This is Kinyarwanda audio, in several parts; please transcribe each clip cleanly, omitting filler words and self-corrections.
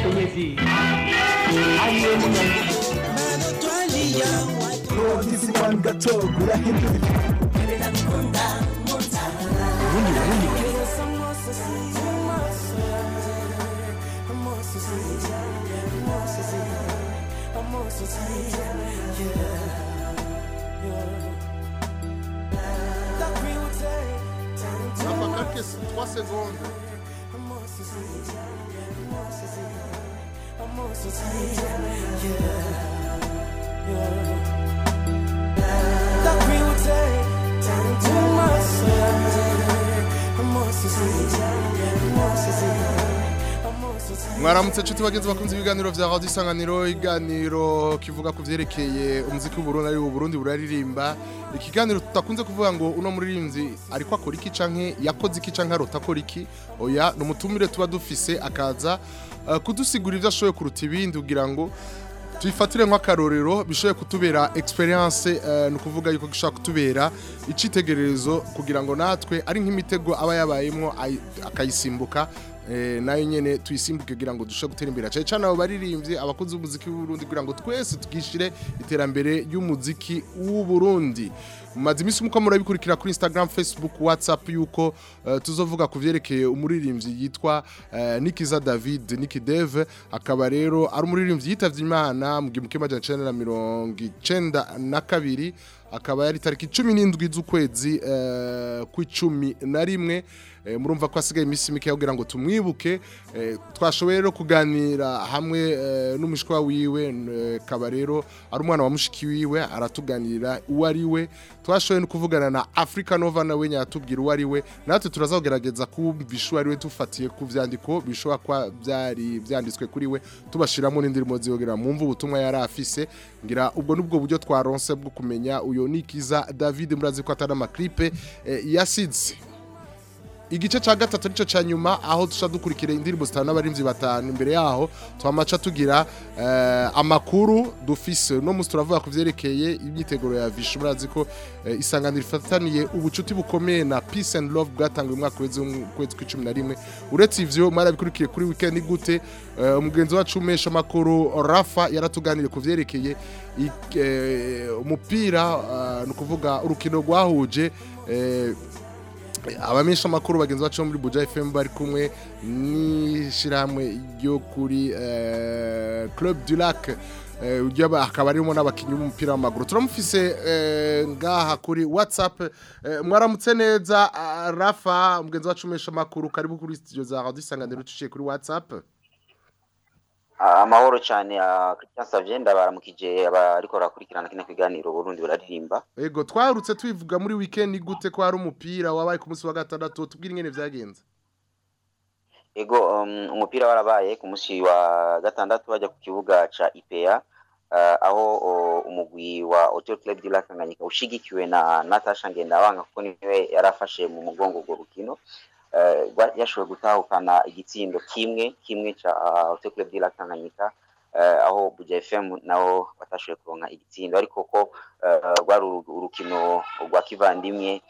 mkenyezi aliye mwanamke Kisiwani gatogura hindura Ça va quelques 3 secondes. Mwaramutse nshuti bagenzi bakunze ibiganiro vya Radio Isanganiro, iganiro kivuga ku vyerekeye umuziki w'Uburundi ari Uburundi buraririmba. Ikiganiro tutakunze kuvuga ngo uno muririmvyi ariko akora iki canke yakoze iki canke arota akora iki. Oya, no mutumire tuba dufise akaza kudusigura ivyo ashoboye kuruta ibindi kugira ngo tuyifatire nk'akarorero bishoboye kutubera experience nukuvuga yuko gishaka kutubera icitegererezo kugira ngo natwe ari nk'imitego aba yabayemo akayisimbuka nayo nyene tuyisimbuke kugira ngo dushe gutera imbere cyane cyane abo baririmbye abakunzi b'umuziki w'u Burundi kugira ngo twese tugishire iterambere y'umuziki w'u Burundi. Maze imisi muko murabikurikira kuri Instagram, Facebook, WhatsApp yuko tuzovuga ku vyerekeye umuririmbyi yitwa Nikiza David Nikidev, akaba rero ari umuririmbyi yitavye Imana mu gihe majana 1992, akaba yari tariki 17 z'ukwezi ku11. Murumva ko asigaye imisi mike kugira ngo tumwibuke. Twashoboye rero kuganira hamwe n'umushikwa wiwe, kaba rero ari umwana wa mushiki wiwe aratuganira uwo ari we. Twashoboye no kuvugana na Africa Nova nawe nyatubwira uwo ari we, natwe turazagerageza kubisha uwo ari we tufatiye ku vyandiko bishobora kwa byari byanditswe kuri we, tubashiramo n'indirimo ziyogera mumva ubutumwa yari afise. Ngira ubwo nubwo buryo twaronse bwo kumenya uyo Nikiza David, murazi ko atari amaklipe yasize. Igice ca gatatu nico ca nyuma aho tusha dukurikira indirimbo zitanu n'abarimvyi batanu. Imbere yaho twamaca tugira amakuru dufise no musi turavuga ku vyerekeye imyiteguro ya Vishu. Murazi ko Isanganiro ifataniye ubucuti bukomeye na Peace and Love bwatanguye umwaka kwezi ku11. Uretse ivyo mwarabikurikiye kuri weekend gute, umugenzi wacu umesha makuru Rafa yaratuganiriye ku vyerekeye umupira nukuvuga urukino rwahuje abamenyesha amakuru bagenzi bacu muri Buja FM bari kumwe n'ishiramwe ryo kuri Club du Lac, akaba arimo n'abakinyi b'umupira w'amaguru. Turamufise ngaha kuri WhatsApp. Mwaramutse neza Rafa, mugenzi wacu umesha amakuru, karibu kuri studio za Radio Isanganiro tuciye kuri WhatsApp. Amahoro cyane Christian Savyenda baramukije abariko rakurikirana kino kiganiro Burundi buraririmba. Ego twarutse twivuga muri weekend gute ko hari umupira wabaye ku munsi wa gatandatu, tubwire ingene vyagenze. Ego umupira warabaye ku munsi wa gatandatu bajya ku kibuga ca IPA, aho umugwi wa Hotel Club de la Tanganyika ushigikiwe na Natasha Ngendabanga kuko niwe yarafashe mu mugongo go rukino. Yashoboye gutahukana igitsindo kimwe ca Hotel Club de la Tanganyika, aho Buja FM naho batashoboye kuronka igitsindo, ariko ko rwari urukino rwa kivandimwe.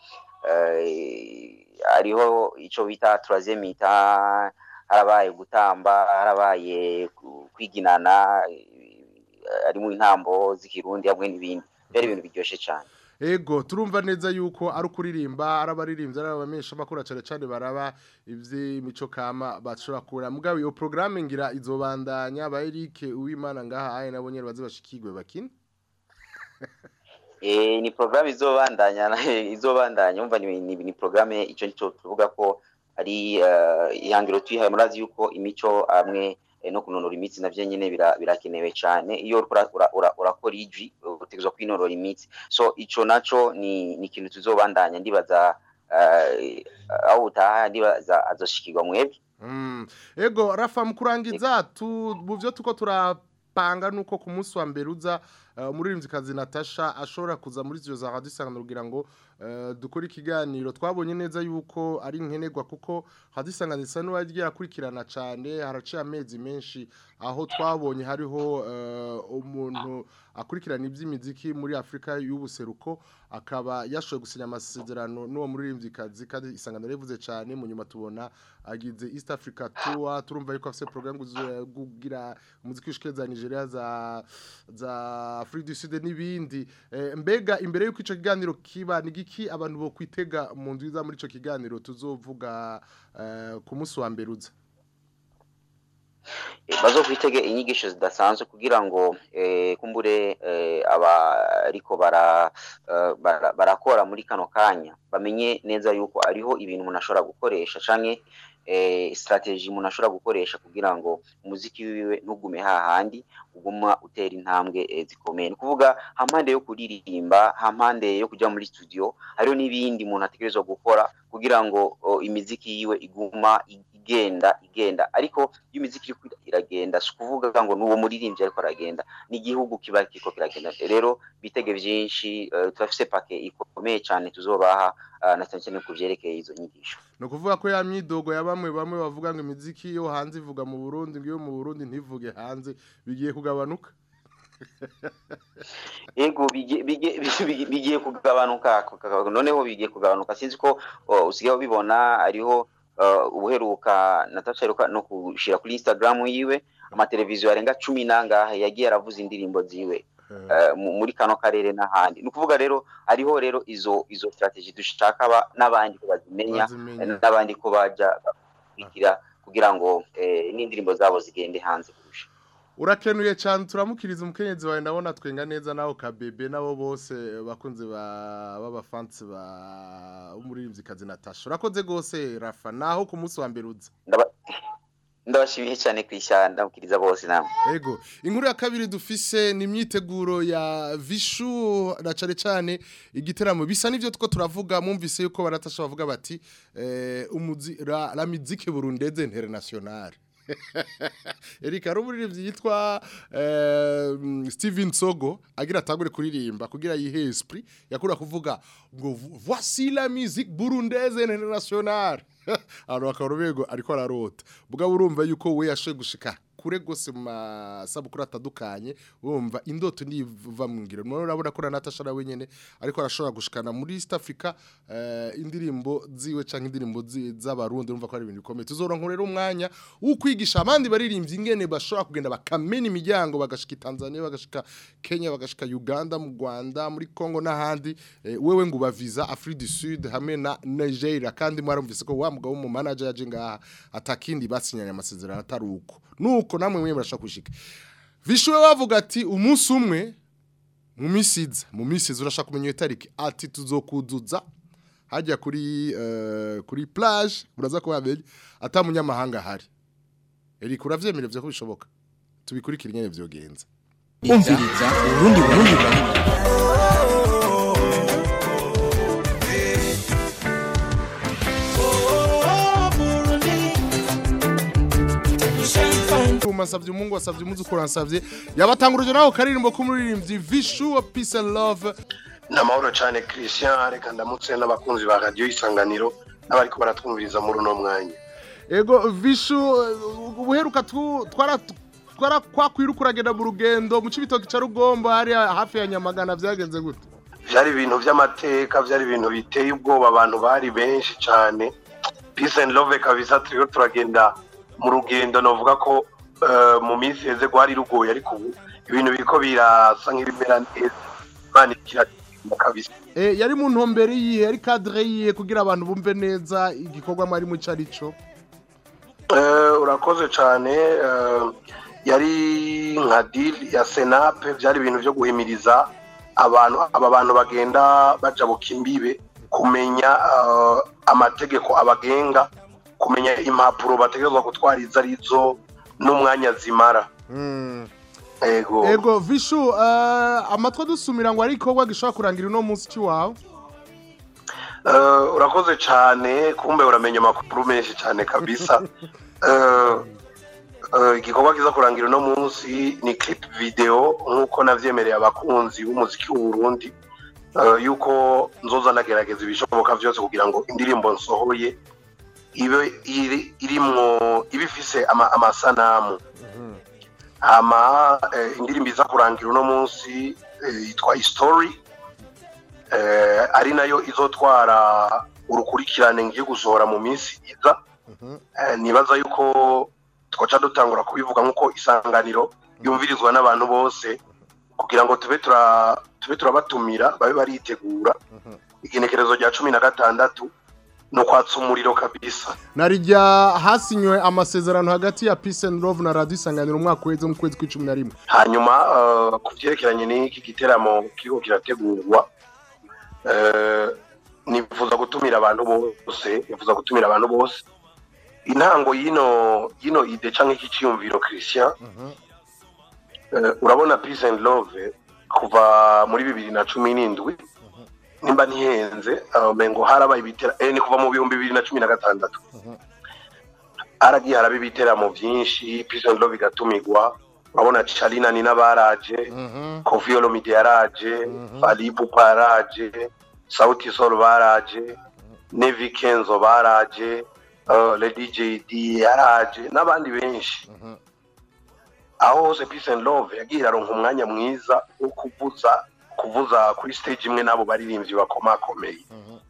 Ariho ico bita troisième mi-temps, harabaye gutamba, harabaye kwiginana, ari mu intambo z'ikirundi hamwe n'ibindi. Byari ibintu biryoshe cyane. Ego turumva neza yuko ari ukuririmba, arabaririmbye arabamenyesha amakuru cyane baraba ivy'imico kama bashobora kura. Mugabe iyo programme ngira izobandanya ba Eric Uwimana ngaha aye nabonye baze bashikigwe bakina. Ni programme izobandanya umva ni programme ico nico tuvuga ko ari ihangiro twihaye. Murazi yuko imico amwe no kunonora imitsi navyo nyene birakenewe cyane. Iyo urakora ijwi utegezwa kwinonora imitsi, so ico naco ni ikintu tuzobandanya. Ndibaza aho utaha ndibaza azoshikirwa mwebwe. Ego Rafa, mukurangiza buvyo tuko turapanga nuko ku munsi wa mbere uza umuririmbyikazi Natasha ashobora kuza muri izo za Radio Isanganiro kugira ngo dukore ikiganiro twabonye neza yuko ari nkenerwa kuko Radio Isanganiro isa n'uwagiye akurikirana cyane haraciye amezi menshi aho twabonye hariho umuntu akurikirana iby'imiziki muri Afrika y'ubuseruko akaba yashoboye gusinya amasezerano n'uwo muririmbyikazi kandi Isanganiro rivuze cyane mu nyuma tubona agize East Africa Tour turumva yuko afite program gugira umuziki ushikeza Nigeria za Afrique du Sud n'ibindi mbega imbere yuko ico kiganiro kiba nigiki abantu bo kwitega mu nziza muri ico kiganiro tuzovuga ku munsi wa mbere uza bazo kwitege inyigisho zidasanzwe kugira ngo kumbure abariko barakora muri kano kanya bamenye neza yuko ariho ibintu umuntu ashobora gukoresha canke strategy umuntu ashobora gukoresha kugira ngo umuziki wiwe ntugume hahandi uguma utera intambwe zikomeye kuvuga hampande yo kuririmba hampande yo kujya muri studio hariho n'ibindi umuntu ategerezwa gukora kugira ngo imiziki yiwe iguma igenda ariko imiziki iragenda kuvuga ngo nuwo muririmbyi ariko aragenda n'igihugu kiba kiko kiragenda rero bitege byinshi turafise pake ikomeye cyane tuzobaha na cyane kuvyerekeye izo nyigisho no kuvuga ko ya myidogo ya bamwe bavuga ngo imiziki yo hanze ivuga mu Burundi ngiyo mu Burundi ntivuge hanze bigiye kugabanuka ego bigiye kugabanuka noneho bigiye kugabanuka sinzi ko usigaye ubibona ariho ubuheruka Natasha no kushira kuri Instagram yiwe amateleviziyo arenga 10 nangahe yagiye aravuza indirimbo ziwe muri kano karere n'ahandi nukuvuga rero ariho rero izo strategy dushaka n'abandi ko bazimenya n'abandi ko baja kugira ngo n'indirimbo zabo zigende hanze kurusha urakenuye cyane turamukiriza umukenyezi wawe ndabona twenga neza naho kabebe nabo bose bakunze baba fans ba umuririmbyikazi Natasha urakoze gose Rafa naho ku munsi wa mbere uza ndabashimiye cyane kwishanda ndamukiriza bose namwe yego inkuru ya kabiri dufise ni imyiteguro ya Vishu na cyane igiteramo bisa nivyo two turavuga mwumvise yuko baratasha bavuga bati la musique burundaise internationale Erika rumuririmbyi yitwa Steven Sogo agira atangure kuririmba kugira yihe esprit yakura kuvuga ngo voici la musique burundaise internationale aro akarubego ariko ararota buga urumva yuko we yashoye gushika kure gose mu masabukuru atadukanye urumva indoto niva mu ngiro none urabona ko Natasha nawe nyene ariko arashobora gushikana muri East Africa indirimbo ziwe canke indirimbo z'abarundi urumva ko ari ibintu bikomeye tuzoronka rero umwanya ukwigisha abandi baririmbyi ingene bashobora kugenda bakamena imiryango bagashika Tanzania bagashika Kenya bagashika Uganda mu Rwanda muri Congo n'ahandi wewe ngo baviza Afrique du Sud hamwe na Nigeria kandi mwarumvise ko wa mugabo mu manager yaje ngaha atakindi basinyanye amasezerano ataruko nuko namwe mwe murashaka kushika Vishuwe wavuga ati umunsi umwe mu misiza urashaka kumenya itariki ati tuzokuduza hajya kuri plage uraza ko wabeye atamunyamahanga hari Erika uravyemerevye ko bishoboka tubikurikira nyene vyogenza umviriza urundi Masavye Mungu wasavye umuzi ukuransavye yabatanguruje naho karirimbo kumuririmbyi Vishu wa Peace and Love namahoro cyane Christian reka ndamutse n'abakunzi ba Radio Isanganiro n'abari ko baratwumviriza muri uno mwanya ego Vishu ubuheruka twara kwakwiruka uragenda mu rugendo mu cibitoki ca Rugombo hari hafi ya Nyamagana vyagenze gute byari ibintu by'amateka byari ibintu biteye ubwoba abantu bari benshi cyane Peace and Love kabisa turagenda mu rugendo novuga ko mu minsi heze gwari rugoye ariko ubu ibintu biko birasa nk'ibimera neza banikira kabisa yari mu ntombere yihe ari cadre yihe kugira abantu bumve neza igikorwa mwari mu carico urakoze cyane yari nka deal ya Senap byari ibintu byo guhimiriza abantu bagenda bajabuka imbibe kumenya amategeko abagenga kumenya impapuro bategerezwa gutwariza arizo n'umwanya zimara ego Vishu amatwa dusumira ngo ari ikorwa gishobora kurangira uno munsi cy'iwawe urakoze cyane kumbe uramenya amakuru menshi cyane kabisa igikorwa kiza kurangira uno munsi ni clip video nk'uko navyemereye abakunzi b'umuziki w'u Burundi yuko nzoza nagerageza ibishoboka vyose kugira ngo indirimbo nsohoye ibe irimwo ibifise amasanamu indirimbo iza kurangira uno munsi yitwa History ari nayo izotwara urukurikirane ngiye gusohora mu minsi iza nibaza yuko twaca dutangura kubivuga nk'uko isanganiro yumvirizwa n'abantu bose kugira ngo tube turabatumira babe baritegura igenekerezo rya 16 no kwatsa umuriro kabisa narijya hasinywe amasezerano hagati ya Peace and Love na Radio Isanganiro umwaka weze mu kwezi kwa 11 hanyuma kuvyerekeranye n'iki giteramo kiriko kirategurwa nifuza gutumira abantu bose intango yino ide canke ikiciyumviro Christian urabona Peace and Love kuva muri 2017 nimba ntihenze mengo harabaye ibitera ni kuva mu 2016 aragiye harabibitera mu byinshi Peace and Love igatumirwa urabona Charina ni nabaraje Koffi Olomide yaraje Falipu paraje Sauti Sol baraje Nevi Kenzo baraje Lady JD yaraje n'abandi benshi aho hose Peace and Love yagira aronka umwanya mwiza wo kuvuza kuri stage imwe nabo baririmbyi bakomakomeye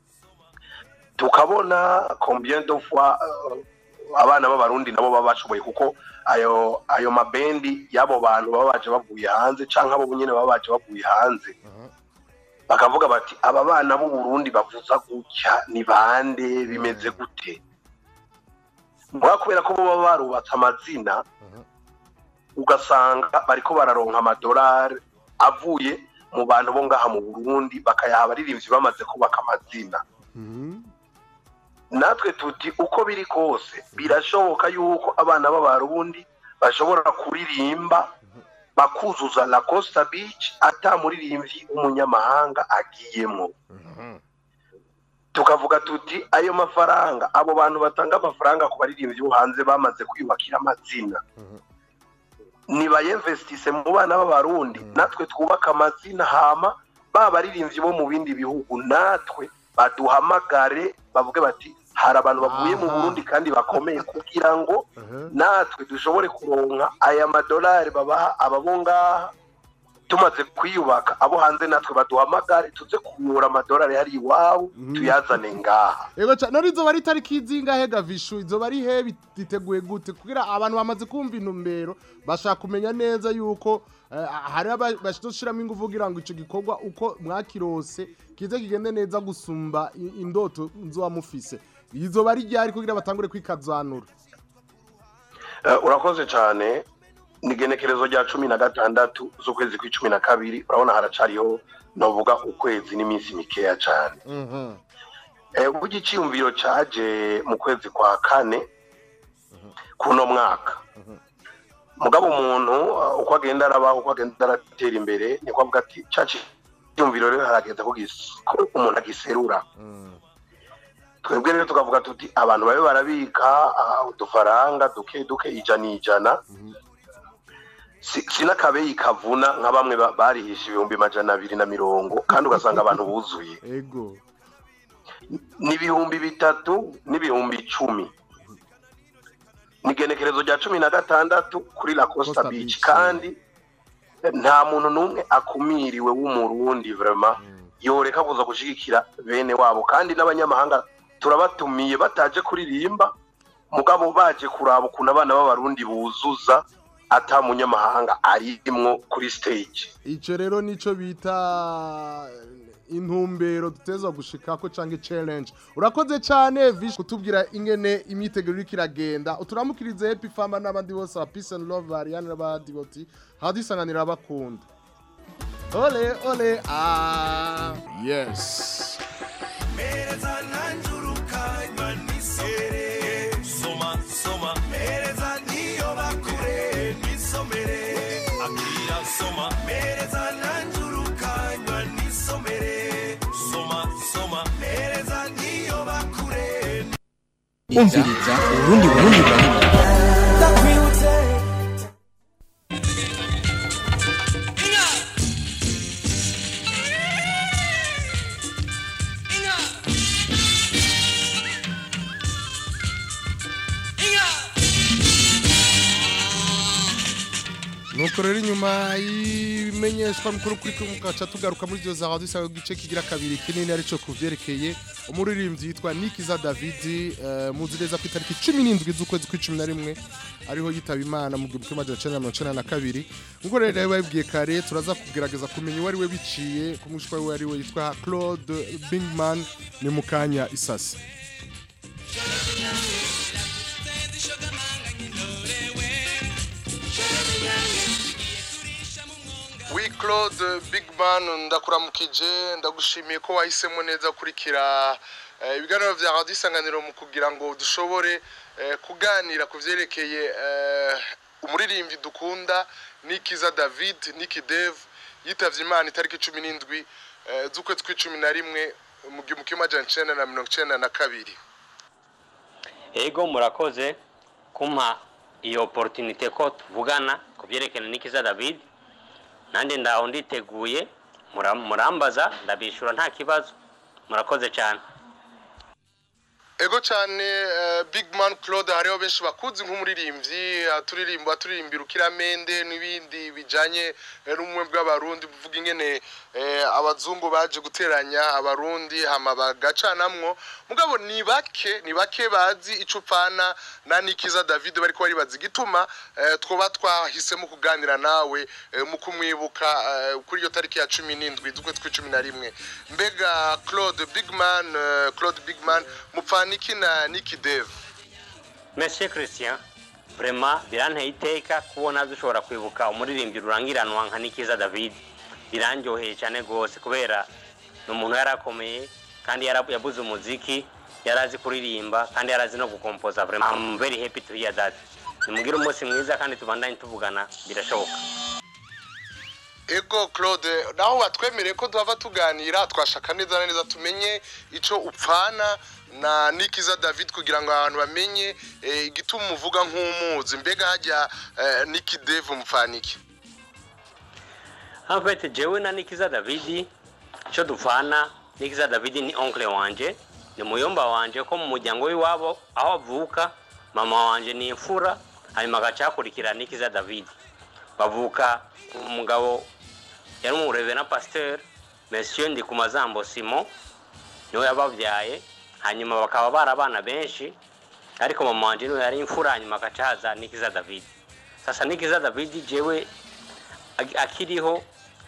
tukabona combien de fois abana b'abarundi nabo babashoboye kuko ayo mabendi yabo bantu babaje bavuye hanze canka abo bunyene babaje bavuye hanze bakavuga bati aba bana b'u Burundi bavuza gutya ni bande bimeze gute kubera ko baba barubatse amazina ugasanga bariko bararonka amadolari avuye mu bantu bo ngaha mu Burundi bakayaha abaririmbyi bamaze kubaka amazina natwe tuti uko biri kose birashoboka yuko abana b'abarundi bashobora kuririmba bakuzuza La Costa Beach atamuririmbyi umunyamahanga agiyemo tukavuga tuti ayo mafaranga abo bantu batanga amafaranga ku baririmbyi bo hanze bamaze kwiyubakira amazina niba investise mu bana b'abarundi natwe twubaka amazina hama baririmbyi bo mu bindi bihugu natwe baduhamagare bavuge bati hari abantu bavuye mu Burundi kandi bakomeye kugira ngo natwe dushobore kuronka aya madolari babaha ababonga tumaze kwiyubaka abo hanze natwe baduhamagare tuze kunyura amadolari hari iwabo tuyazane ngaha yego nari zo bari tariki zingahe gavishu izo bari he biteguye gute kugira abantu bamaze kumva intumbero bashaka kumenya neza yuko hari abashiramo ingufu kugira ngo ico gikorwa uko mwakirose kize kigende neza gusumba indoto nzo mufise izo bari ryari kugira batangure kwikazanura urakoze cyane nigenekerezo rya 16 z'ukwezi kwa 12 urabona haracariho novuga ukwezi n'iminsi mikeya cyane ugiciyumviro caje mu kwezi kwa 4 kuno mwaka mugabo umuntu uko agenda arabaho uko agenda aratera imbere niko avuga ati caci cyumviro rero harageze ko umuntu agiserura twebwe rero tukavuga tuti abantu babe barabika udufaranga duke ijana sinakabe ikavuna nka bamwe barihisha 220 kandi ugasanga abantu buzuye ego ni 3,000 ni 10,000 nigenekerezo rya 16 kuri La Costa Beach kandi nta muntu numwe akumiriwe w'umurundi vraiment yoreka kuza gushigikira bene wabo kandi n'abanyamahanga turabatumiye bataje kuririmba mugabo baje kuraba ukuntu abana b'abarundi buzuza ata munyamahanga arimwo kuri stage ico rero nico bita intumbero duteza gushikako canke challenge urakoze cyane Vish kutubwira ingene imyiteguro ikiragenda uturamukirize Happy Fama n'abandi bose Peace and Love Ariane n'abandi boti Radio Isanganiro abakunda ole ole yes mereza nanjuruka nisere soma mereza niyo bakure nisomere akira soma mereza nanjuruka nisomere soma mereza niyo bakure umviriza urundi nuko rero inyuma y'imenyeshwa mukuru kuri mukaca tugaruka muri byo za radio sawe gice kigira kabiri kinini arico kuvyerekeye umuririmbyi yitwa Nikiza David muzireza ku itariki 17 z'ukwezi kwa 11 ariho yitaba Imana mu 1992 ngo rero yabibwiye kare turaza kugerageza kumenya wari we biciye kumushwa we ari we yitwa Claude Bigman ni mukanya isasi Claude Bigman ndakuramukije ndagushimiye ko wahisemo neza kurikira ibiganiro vya Radio Isanganiro mu kugira ngo dushobore kuganira kuvyerekeye umuririmbyi dukunda Nikiza David Nikidev yitavye Imana itariki 17 z'ukwezi kwa 11 mu 1992. Ego murakoze kumpa iyo opportunity ko tuvugana kuvyerekana Nikiza David nande ndaho nditeguye murambaza ndabishura nta kibazo murakoze cyane Ego cyane Bigman Claude hariho benshi bakuzi nk'umuririmbyi turirimbira ukiramende n'ibindi bijanye n'umwe bw'abarundi buvuga ingene abazungu baje guteranya abarundi hama bagacanamwo mugabo ni bake bazi icupana na Nikiza David bariko bari bazi gituma twoba twahisemo kuganira nawe mu kumwibuka kuri iyo tariki ya 17 z'ukwezi kwa 11 mbega Claude Bigman mupfana Niki na Nikidev. Monsieur Christian, vraiment biranteye iteka kubona dushobora kwibuka umuririmbyi rurangiranwa nka Nikiza David. Biranjoheye cyane gose kubera n'umuntu yarakomeye kandi yabuze umuziki, yarazi kuririmba kandi yarazi no gukompoza vraiment. I'm very happy to hear that. Nimugira umunsi mwiza kandi tubandanye tuvugana birashoboka. Ego Claude, naho watwemereye ko duhava tuganira twashaka neza tumenye ico upfana na Nikiza David kugira ngo abantu bamenye igituma uvuga nk'umuzi mbega hajya Nikidev umfaniki. En fait, jewe na Nikiza David cyo dupfana Nikiza David ni oncle wanje ni muyomba wanje ko mu muryango w'iwabo aho avuka mama wanje ni imfura hanyuma gacakurikira Nikiza David bavuka umugabo yari umureve na pasteur Monsieur Ndikumazambo Simon niwe yabavyaye hanyuma bakaba barabana benshi ariko mama wanje niwe yari imfura hanyuma gacaza Nikiza David. Sasa Nikiza David jewe akiriho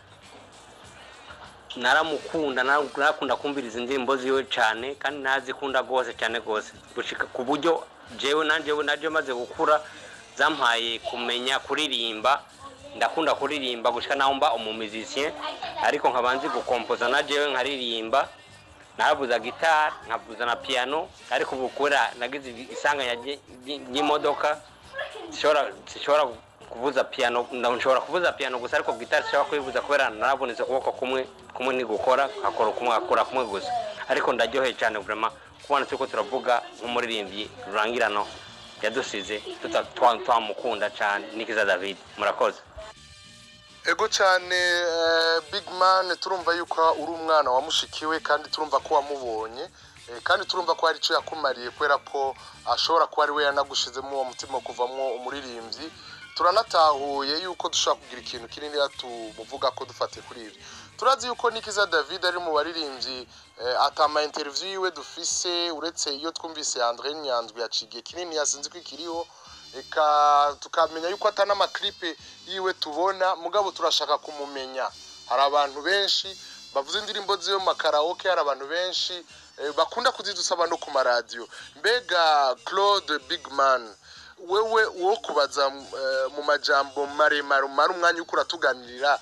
naramukunda narakunda kumviriza indirimbo ziwe cyane kandi nazikunda gose cyane gose gushika ku buryo jewe naje maze gukura zampaye kumenya kuririmba ndakunda kuririmba gushika naomba umumuzicien ariko nkabanzi gukompoza najewe nkaririmba nabuza guitar nkabuza na piano ariko bukura nagize isanga y'imodoka sishora kuvuza piano ndashobora kuvuza piano gusa ariko guitar sishobora kuyivuza kubera narabonetse kuboko kumwe ni gukora akora kumwe gusa ariko ndaryoheye cyane vraiment kubona tuko turavuga nk'umuririmbyi rurangirano yadusize twamukunda cyane Nikiza David murakoze. Ego cyane Bigman turumva yuko uri umwana wamushikiwe kandi turumva ko wamubonye kandi turumva ko hari ico yakumariye kwera ko ashobora kuba ari we yanagushizemo uwo mutima kuvamwo umuririmbyi turanatahuye yuko dushaka kugira ikintu kinini tumuvuga ko dufate kuri ibi turazi yuko Nikiza David ari mu baririmbyi atama interview yiwe dufise uretse iyo twumvise André Nyanzwi yacigiye kinini yasinze kwikiriho eka tukamenya yuko atana maklipe yiwe tubona mugabo turashaka kumumenya hari abantu benshi bavuze indirimbo ziyo makaraoke hari abantu benshi bakunda kuzidusaba no ku radio mbega Claude Bigman wewe wo kubaza mu majambo maremare umwanya ukura tuganirira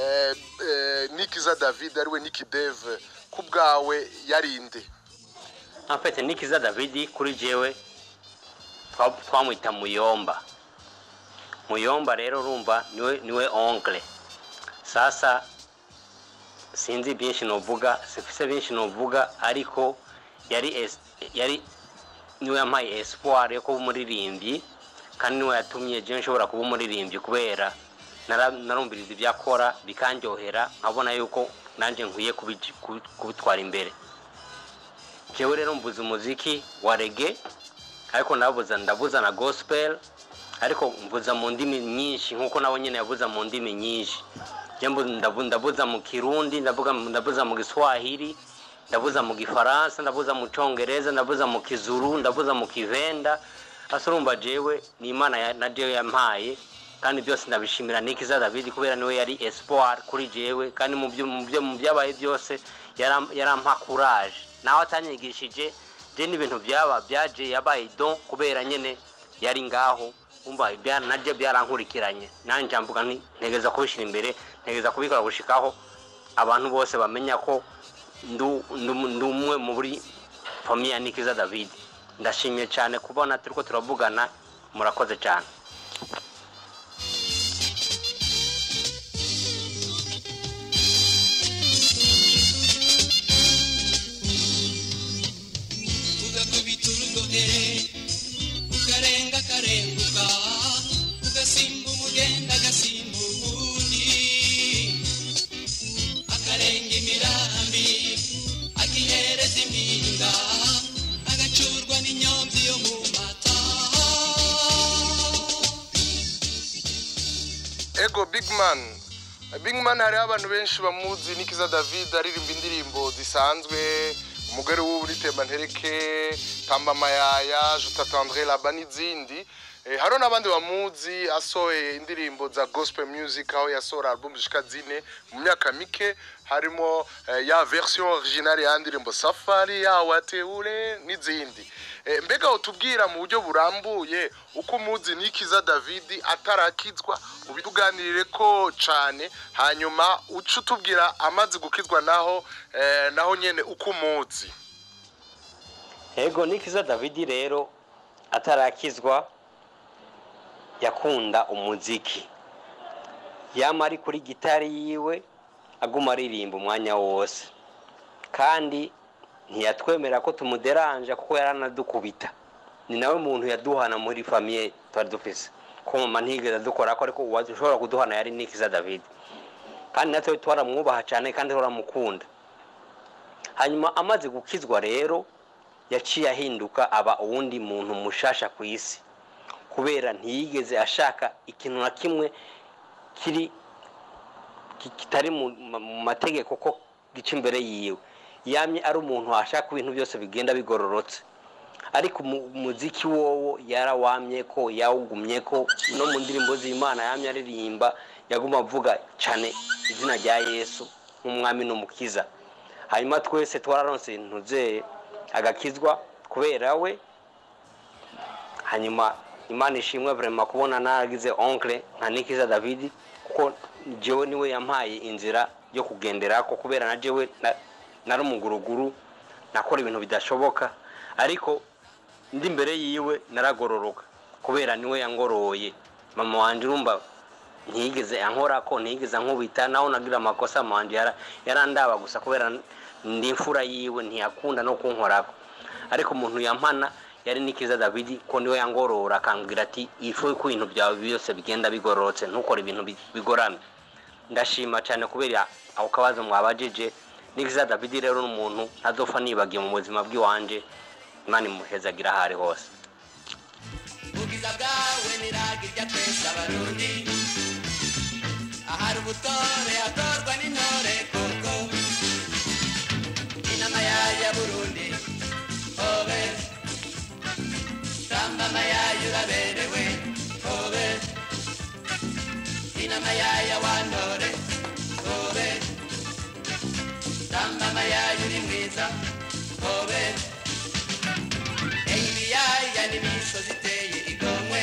Nikiza David ariwe Nikidev kubgawe yarinde. En fait Nikiza David kuri jewe twamwita muyomba rero urumva niwe oncle. Sasa sinzi byinshi novuga sifise byinshi novuga ariko yari niwe yampaye espoir yo kuba umuririmbyi kandi niwe yatumye je nshobora kuba umuririmbyi kubera narumviriza ibyakora bikanjohera nkabona yuko nanje nkwiye kubitwara imbere. Jewe rero mvuza umuziki wa reggae ariko ndabuza na gospel ariko mvuza mu ndimi nyinshi nkuko nabo nyene yavuza mu ndimi nyinshi. Jambo ndavuza mu Kirundi, ndavuza mu Kiswahili, ndavuza mu Gifaransa, ndavuza mu Congereza, ndavuza mu Kizuru, ndavuza mu Kivenda. Asurumva jewe ni Imana na jewe yampaye, kandi byose ndabishimira Nikiza David kubera niwe yari espoir kuri jewe, kandi mu byabaye byose yarampa courage. Nawe atanyigishije je n'ibintu byaje yabaye don kubera nyene yari ngaho. Umva naje byarankurikiranye, nanje mvuga nti ntegeza kubishira imbere, ntegeza kubikora gushikaho abantu bose bamenya ko ndumwe muri famille ya Nikiza David. Ndashimye cyane kubona turiko turavugana, murakoze cyane. Karenguka ugasimba umugenda gasimba ubundi akarenga imirambi akihereza impinga agacurwa n'inyomzi yo mu mata. Ego Big Man hari abantu benshi bamuzi Nikiza David aririmba indirimbo zisanzwe, umugore w'uritemba ntereke, Tamba Mayaya, Je t'attendrai là-bas n'izindi. Haro n'abandi bamuzi asohoye indirimbo za gospel music, aho yasohora album zishika 4 mu myaka mike, harimo ya version originale ya ndirimbo Safari ya Wateule n'izindi. Mbega utubwira mu buryo burambuye uko muzi Nikiza David atarakizwa, ubituganirire ko cyane, hanyuma ucu tubwira amazi gukizwa naho nyene uko muzi. Ego Nikiza David rero atarakizwa yakunda umuziki, yama ari kuri gitari yiwe aguma aririmba umwanya wose, kandi ntiyatwemera ko tumuderanje kuko yaranadukubita. Ni nawe muntu yaduhana muri famille twari dufise, ko mama ntigeze dukora ko ariko ushobora kuduhana yari Nikiza David, kandi natwe twaramwubaha cyane kandi turamukunda. Hanyuma amaze gukizwa rero yaciye ahinduka aba uwundi muntu mushasha ku isi, kubera ntiyigeze ashaka ikintu na kimwe kitari mu mategeko ko gica imbere yiwe. Yamye ari umuntu ashaka ibintu byose bigenda bigororotse, ariko umuziki wowo yarawamye ko yawugumye ko no mu ndirimbo z'Imana yamye aririmba, yaguma avuga cyane izina rya Yesu nk'umwami n'umukiza. Hanyuma twese twararonse intuze agakizwa kubera we. Hanyuma Imana ishimwe vraiment kubona naragize oncle nka Nikiza David, kuko jewe niwe yampaye inzira yo kugendera ko, kubera na jewe nari umuguruguru nakora ibintu bidashoboka, ariko ndi imbere yiwe naragororoka kubera niwe yangoroye. Mama wanje urumva ntiyigeze ankora ko, ntiyigeze ankubita, naho nagira amakosa manje yarandaba gusa kubera ndi imfura yiwe, ntiyakunda no kunkorako. Ariko umuntu yampana yari Nikiza David, ko niwe yangorora akambwira ati ifu ko ibintu byawe byose bigenda bigororotse, ntukore ibintu bigoramye. Ndashima cyane kubera aho kabazo mwabajeje. Nikiza David rero n'umuntu ntazopfa nibagiye mu buzima bw'iwanje. Imana imuhezagira ahari hose. Ugiza bwawe niragirya twese abarundi, ahari ubutore hatorwa n'intore koko, inama ya Burundi obe, Tamba Mayaya uraberewe obe, inama ya wantore obe, Tamba Mayaya uri mwiza obe, Eibiyaya n'imisozi iteye igomwe,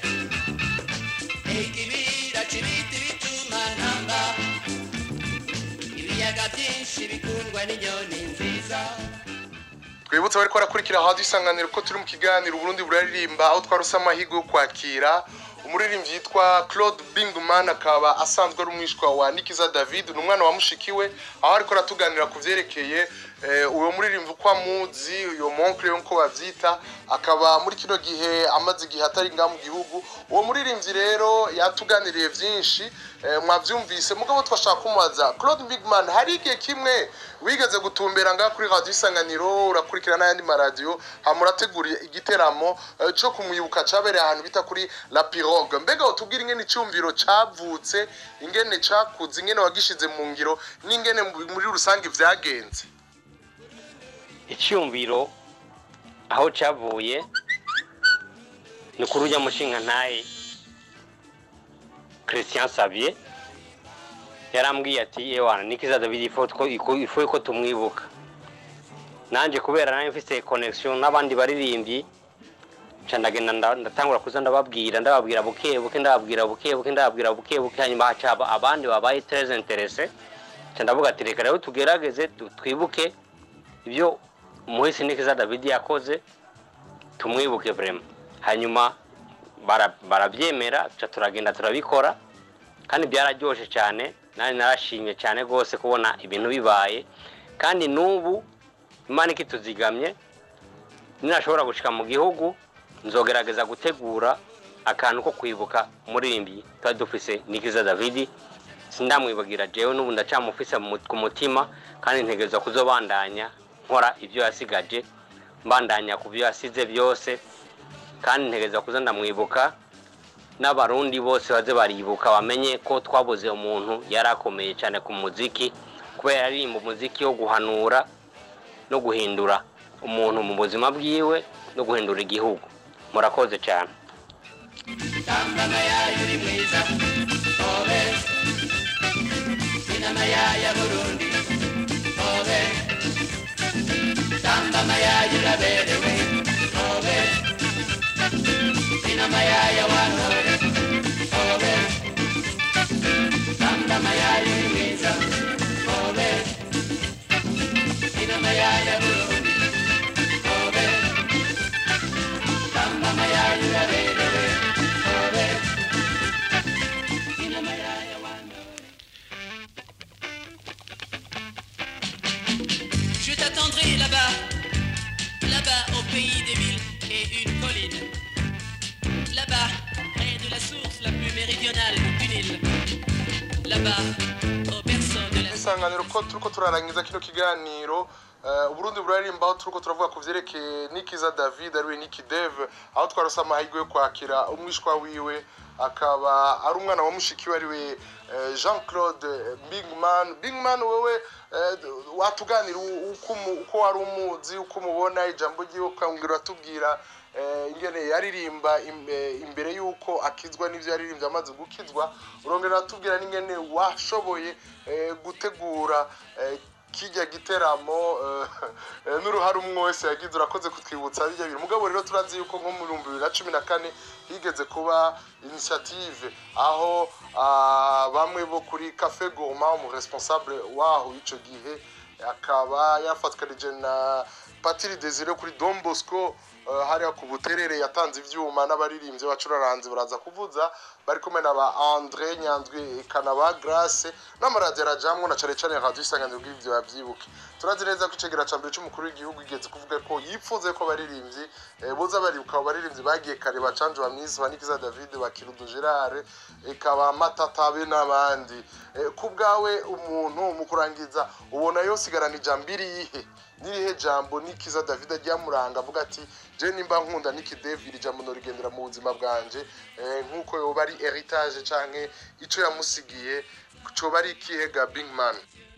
Eikibira c'ibiti bituma ntamba, ibiyaga byinshi bikundwa n'inyoni nziza. Twibutse bariko barakurikira Radio Isanganiro ko turi mu kiganiro Burundi buraririmba, aho twarose amahigo yo kwakira umuririmbyi yitwa Claude Bingman, akaba asanzwe ari umwishwa wa Nikiza David, n'umwana wa mushikiwe, aho ariko aratuganira ku vyerekeye uwo muririmvyi uko amuzi uyo monkle nko bavyita akaba muri kino gihe amaze igihe atari nga mu gihugu uwo muririmvyi rero yatuganiriye vyinshi mwavyumvise mugabo twashaka kumubaza Claude Bigman hari igihe kimwe wigeze gutumbera nga kuri Radio Isanganiro urakurikirana n'andi maradio hamurateguriye igiteramo cyo kumwibuka cabereye ahantu bita kuri La Pirogue mbega utubwira ingene icyumviro cavutse ingene cakuze ingene wagishize mu ngiro n'ingene muri rusange vyagenze icyumviro aho cavuye ni kuri ujya mushinga ntaye Christian Xavier yarambwiye ati ewana Nikiza David ifo ko tumwibuka nanje kubera nayo mfise connection n'abandi baririmbyi candagenda ndatangura kuza ndababwira buke hanyuma hacaba abandi babaye très intéressé candavuga ati reka rero tugerageze twibuke ibyo Muhisi Nikiza David yakoze tumwibuke vraiment hanyuma barabyemera turagenda turabikora kandi byararyoshe cyane nari narashimye cyane gose kubona ibintu bibaye kandi nubu Imana ikituzigamye ninashobora gushika mu gihugu nzogerageza gutegura akantu ko kwibuka muririmbi twari dufise Nikiza David sindamwibagira jewe nubu ndacamufise ku mutima kandi ntegereza kuzobandanya nkora ibyo yasigaje mbandanya ku byo yasize byose kandi ntegereza kuza ndamwibuka n'abarundi bose baze baribuka bamenye ko twabuze umuntu yarakomeye cyane ku muziki kubera yaririmba umuziki wo guhanura no guhindura umuntu mu buzima bwiwe no guhindura igihugu murakoze cyane Tamba ya yuri mwiza obe Inama ya Burundi obe Tamba ya yuraberewe obe Inama ya wanore obe Tamba ya yuri mwiza obe Inama ya Burundi obe Tamba ya yuraberewe obe Inama ya wanore Je t'attendrai là-bas au pays des villes et une colline. Là-bas, près de la source la plus méridionale du Nil. Là-bas, au berceau de la... Isanganiro ko turiko turarangiza kino kiganiro Uburundi burarimba aho turiko turavuga ku vyerekeye Nikiza David ariwe Niki Dev aho twarose amahirwe yo kwakira umwishwa wiwe akaba ari umwana wa mushikiwe ariwe Jean-Claude Bigman wewe watuganira uko wari umuzi uko mubona ijambo ryiwe ukangirwa tubwira ingene yaririmba imbere yuko akizwa n'ivyo yaririmbye amaze gukizwa urongera tubwira n'ingene washoboye gutegura kijya giteramo n'uruhare umwe wese yagize urakoze kutwibutsa bijya biri mugabo rero turazi yuko nko mu 2014 higeze kuba initiative aho bamwe bo kuri Café Gourmand mu responsable waho ico gihe akaba yafatkanije na Patiri Desire kuri Don Bosco hari ku buterere yatanze ivyuma n'abaririmbye bacuraranze baraza kuvuza bari kumwe n'aba André Nyandwi kanaba Grace n'amaradiyo rajamwe na cane cane Radio Isanganiro bw'ivyo bavyibuke turazi neza ko icegera ca mbere c'umukuru w'igihugu igeze kuvuga ko yipfuze ko baririmbyi boza baribuka baririmbyi bagiye kare bacanje bamwiza ba Nikiza David bakirudo Gerard ekaba matatabe n'abandi kubgawe umuntu mu kurangiza ubona yo sigarana ijambiri yihe nirihe jambo Nikiza David ajyamuranga avuga ati je nimba nkunda Niki David jambo no rigendera mu buzima bwanje nkuko yo bari heritage canke ico yamusigiye cyo bari kihega Bigman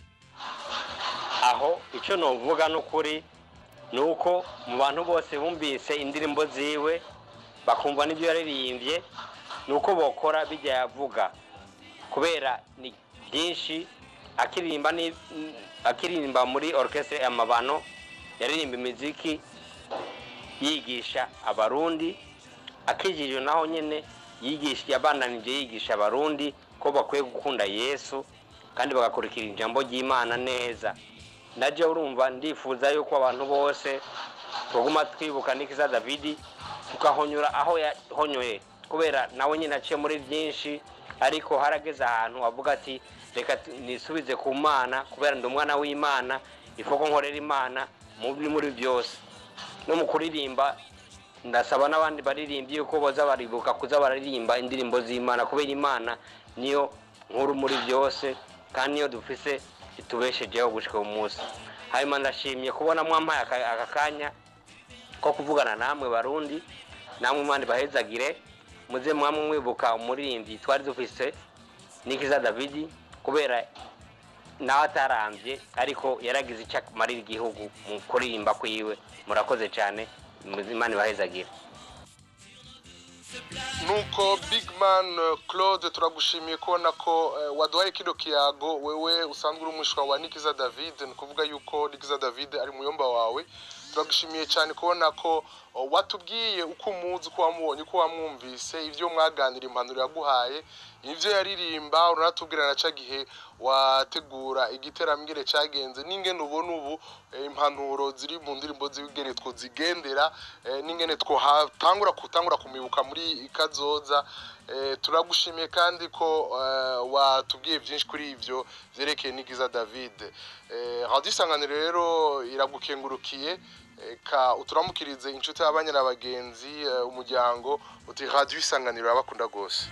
aho icyo novuga n'ukuri nuko mu bantu bose bumvise indirimbo ziwe bakumva n'ibyo yaririmbye nuko bokora bijya yavuga kubera ni byinshi akiririmba muri orchestre y'amabano yaririmba imiziki yigisha abarundi akijije naho nyene yabandanije yigisha abarundi ko bakwiye gukunda Yesu kandi bagakurikira ijambo ry'Imana neza naje urumva ndifuza yuko abantu bose tuguma twibuka Nikiza David tukahonyura aho yahonyoye kubera nawe nyine aciye muri byinshi ariko harageze ahantu avuga ati reka nisubize ku Mana kubera ndi umwana w'Imana ifoko nkorera imana muri byose no mu kuririmba ndasaba n'abandi baririmbyi yuko boza baribuka kuza baririmba indirimbo z'Imana kubera Imana niyo nkuru muri byose kandi niyo dufise itubeshejeho gushika umunsi. Hanyuma ndashimye kubona mwampaye aka kanya ko kuvugana namwe barundi, namwe Imana bahezagire, muze mwamwe mwibuka umuririmbyi twari dufise Nikiza David kubera nawe atarambye ariko yaragize icyo amarira igihugu mu kuririmba kwiwe. Murakoze cyane, Imana bahezagire. Nuko Big Man Claude turagushimiye kubona ko waduhaye kido kiyago, wewe usanzwe uri umushwa wa Nikiza David, nukuvuga yuko Nikiza David ari muyomba wawe. Turagushimiye cyane kubona ko watubwiye uko umuzi, uko wamubonye, uko wamwumvise, ivyo mwaganira, impanuro yaguhaye, ivyo yaririmba, uranatubwira na cagihe wategura igiteramwire cagenze, n'ingene ubona ubu impanuro ziri mu ndirimbo z'ibigere twozigendera, n'ingene twohatangura kumibuka muri ikazoza. Turagushimiye kandi ko watubwiye byinshi kuri ivyo vyerekeye Nikiza David. Radio Isanganiro rero iragukengurukiye, ka uturamukirize inshuti y'abanye n'abagenzi, umuryango uti Radio Isanganiro abakunda gose.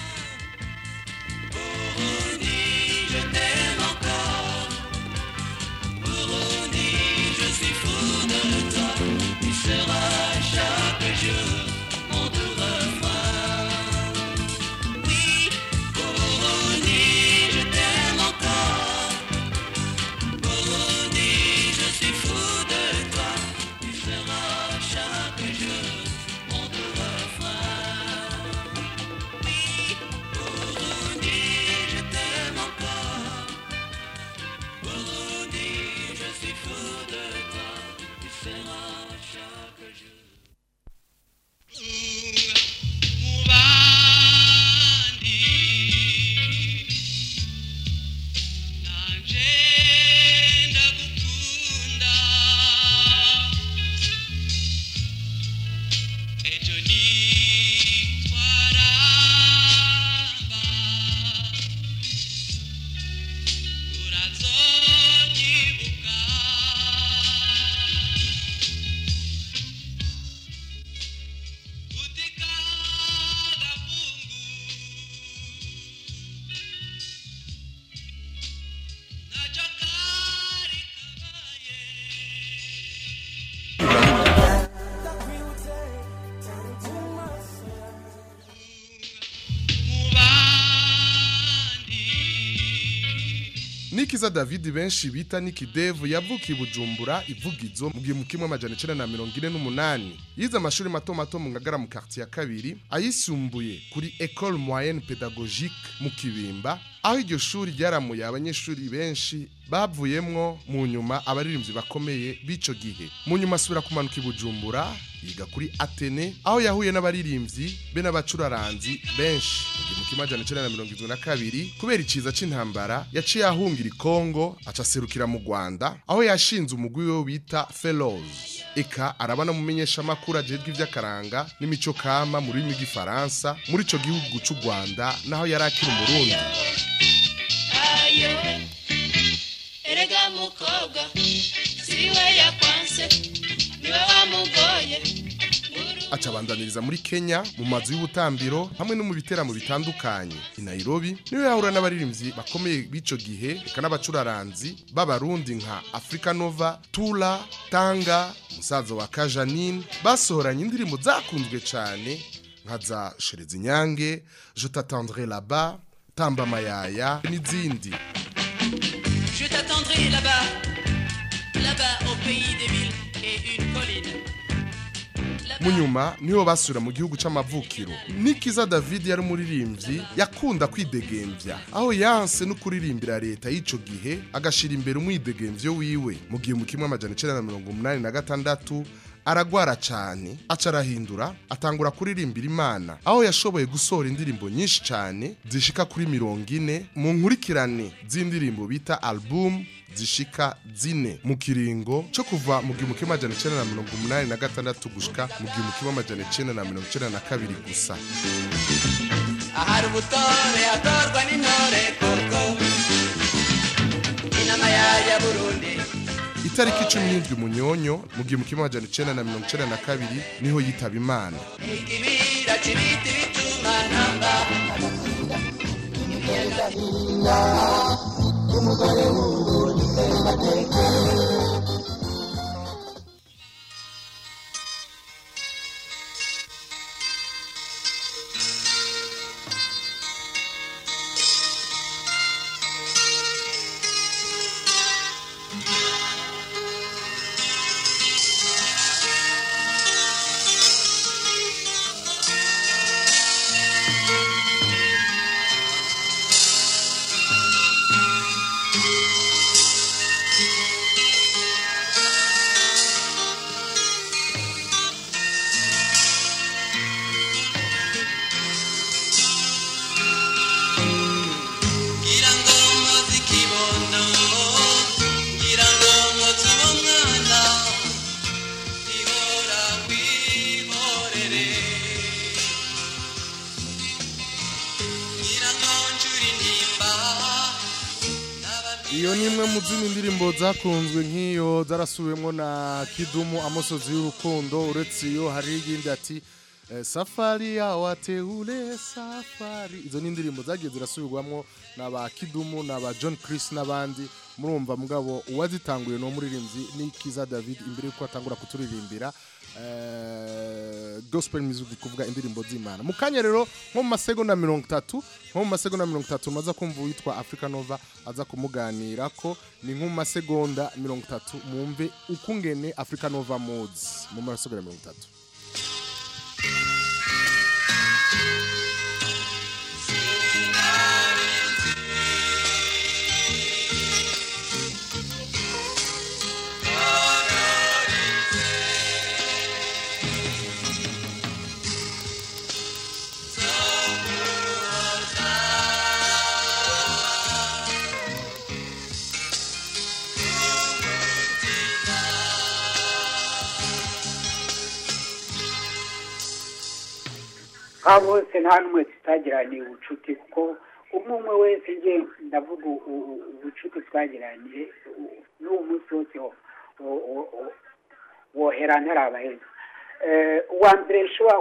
Nikiza David benshi bita Nikidevu yavukiye Bujumbura Ivugizo mu 1948. Yize amashuri mato mato mu Ngagara mu quartier ya kabiri, ayisumbuye kuri École Moyenne Pédagogique mu Kibimba, aho iryo shuri ryaramuye abanyeshuri benshi bavuyemwo mu nyuma abaririmbyi bakomeye bico gihe. Mu nyuma asubira kumanuka Bujumbura yiga kuri Atene, aho yahuye n'abaririmbyi be n'abacuraranzi benshi. Mu 1972 kubera iciza c'intambara yaciye ahungira Kongo, acaserukira mu Rwanda, aho yashinze umugwi we bita Fellows. Eka arabana mumenyesha makuru ajejwe ivy'akaranga n'imico kama mu rurimi rw'Ifaransa muri ico gihugu c'u Rwanda, naho yarakira umurundi. Erega mukobwa siwe yakwanse niwe wamugoye. Acabandaniriza muri Kenya mu mazu y'ubutambiro hamwe no mu biteramo bitandukanye. I Nairobi niwe yahura n'abaririmbyi bakomeye bico gihe, eka n'abacuraranzi b'abarundi nka Africa Nova, Tula, Tanga, musaza wa Kajanine, basohoranye indirimbo zakunzwe cyane nka za Sherezi Nyange, Je t'attendrai là-bas, Tamba Mayaya n'izindi. Je t'attendrai là-bas, là-bas au pays des villes et une colline. Munyuma niho basura mu gihugu c'amavukiro. Nikiza David yari umuririmbyi yakunda kwidegemvya, aho yanse no kuririmbira leta y'ico gihe, agashira imbere umwidegemvyo wiwe. Mu gihe mu 1986 aragwara cyane, acarahindura atangura kuririmbira Imana, aho yashoboye gusohora indirimbo nyinshi cyane zishika kuri 40 mu nkurikirane z'indirimbo bita album zishika 4 mu kiringo cyo kuva mu 1986 gushika mu 1992 gusa. Ahari ubutore atorwa n'intore koko inama ya Burundi itariki 17 Munyonyo mu 1992 niho yitaba Imana. Iyo nimwe mu zindi ndirimbo zakunzwe nk'iyo zarasubiwemo na Kidumu Amosozi y'urukundo. Uretse iyo hari igindi ati safari ya wateule safari. Izo ni indirimbo zagiye zirasubirwamo na ba Kidumu na ba John Chris n'abandi. Murumva mugabo uwazitanguye no muririmbyi ni Kiza David imbere yuko atangura kuturirimbira gospel music kuvuga indirimbo z'Imana. Mukanya rero nko mu masegonda 30 maza kumva witwa Africa Nova aza kumuganira ko ni nko mu masegonda 30 mumve ukungene Africa Nova modes mu masegonda 30. Bose nta n'umwe tutagiranye ubucuti kuko umwe wese nge ndavuga ubucuti twagiranye n'uwo munsi wose wohera ntarabaheza. Uwa mbere nshobora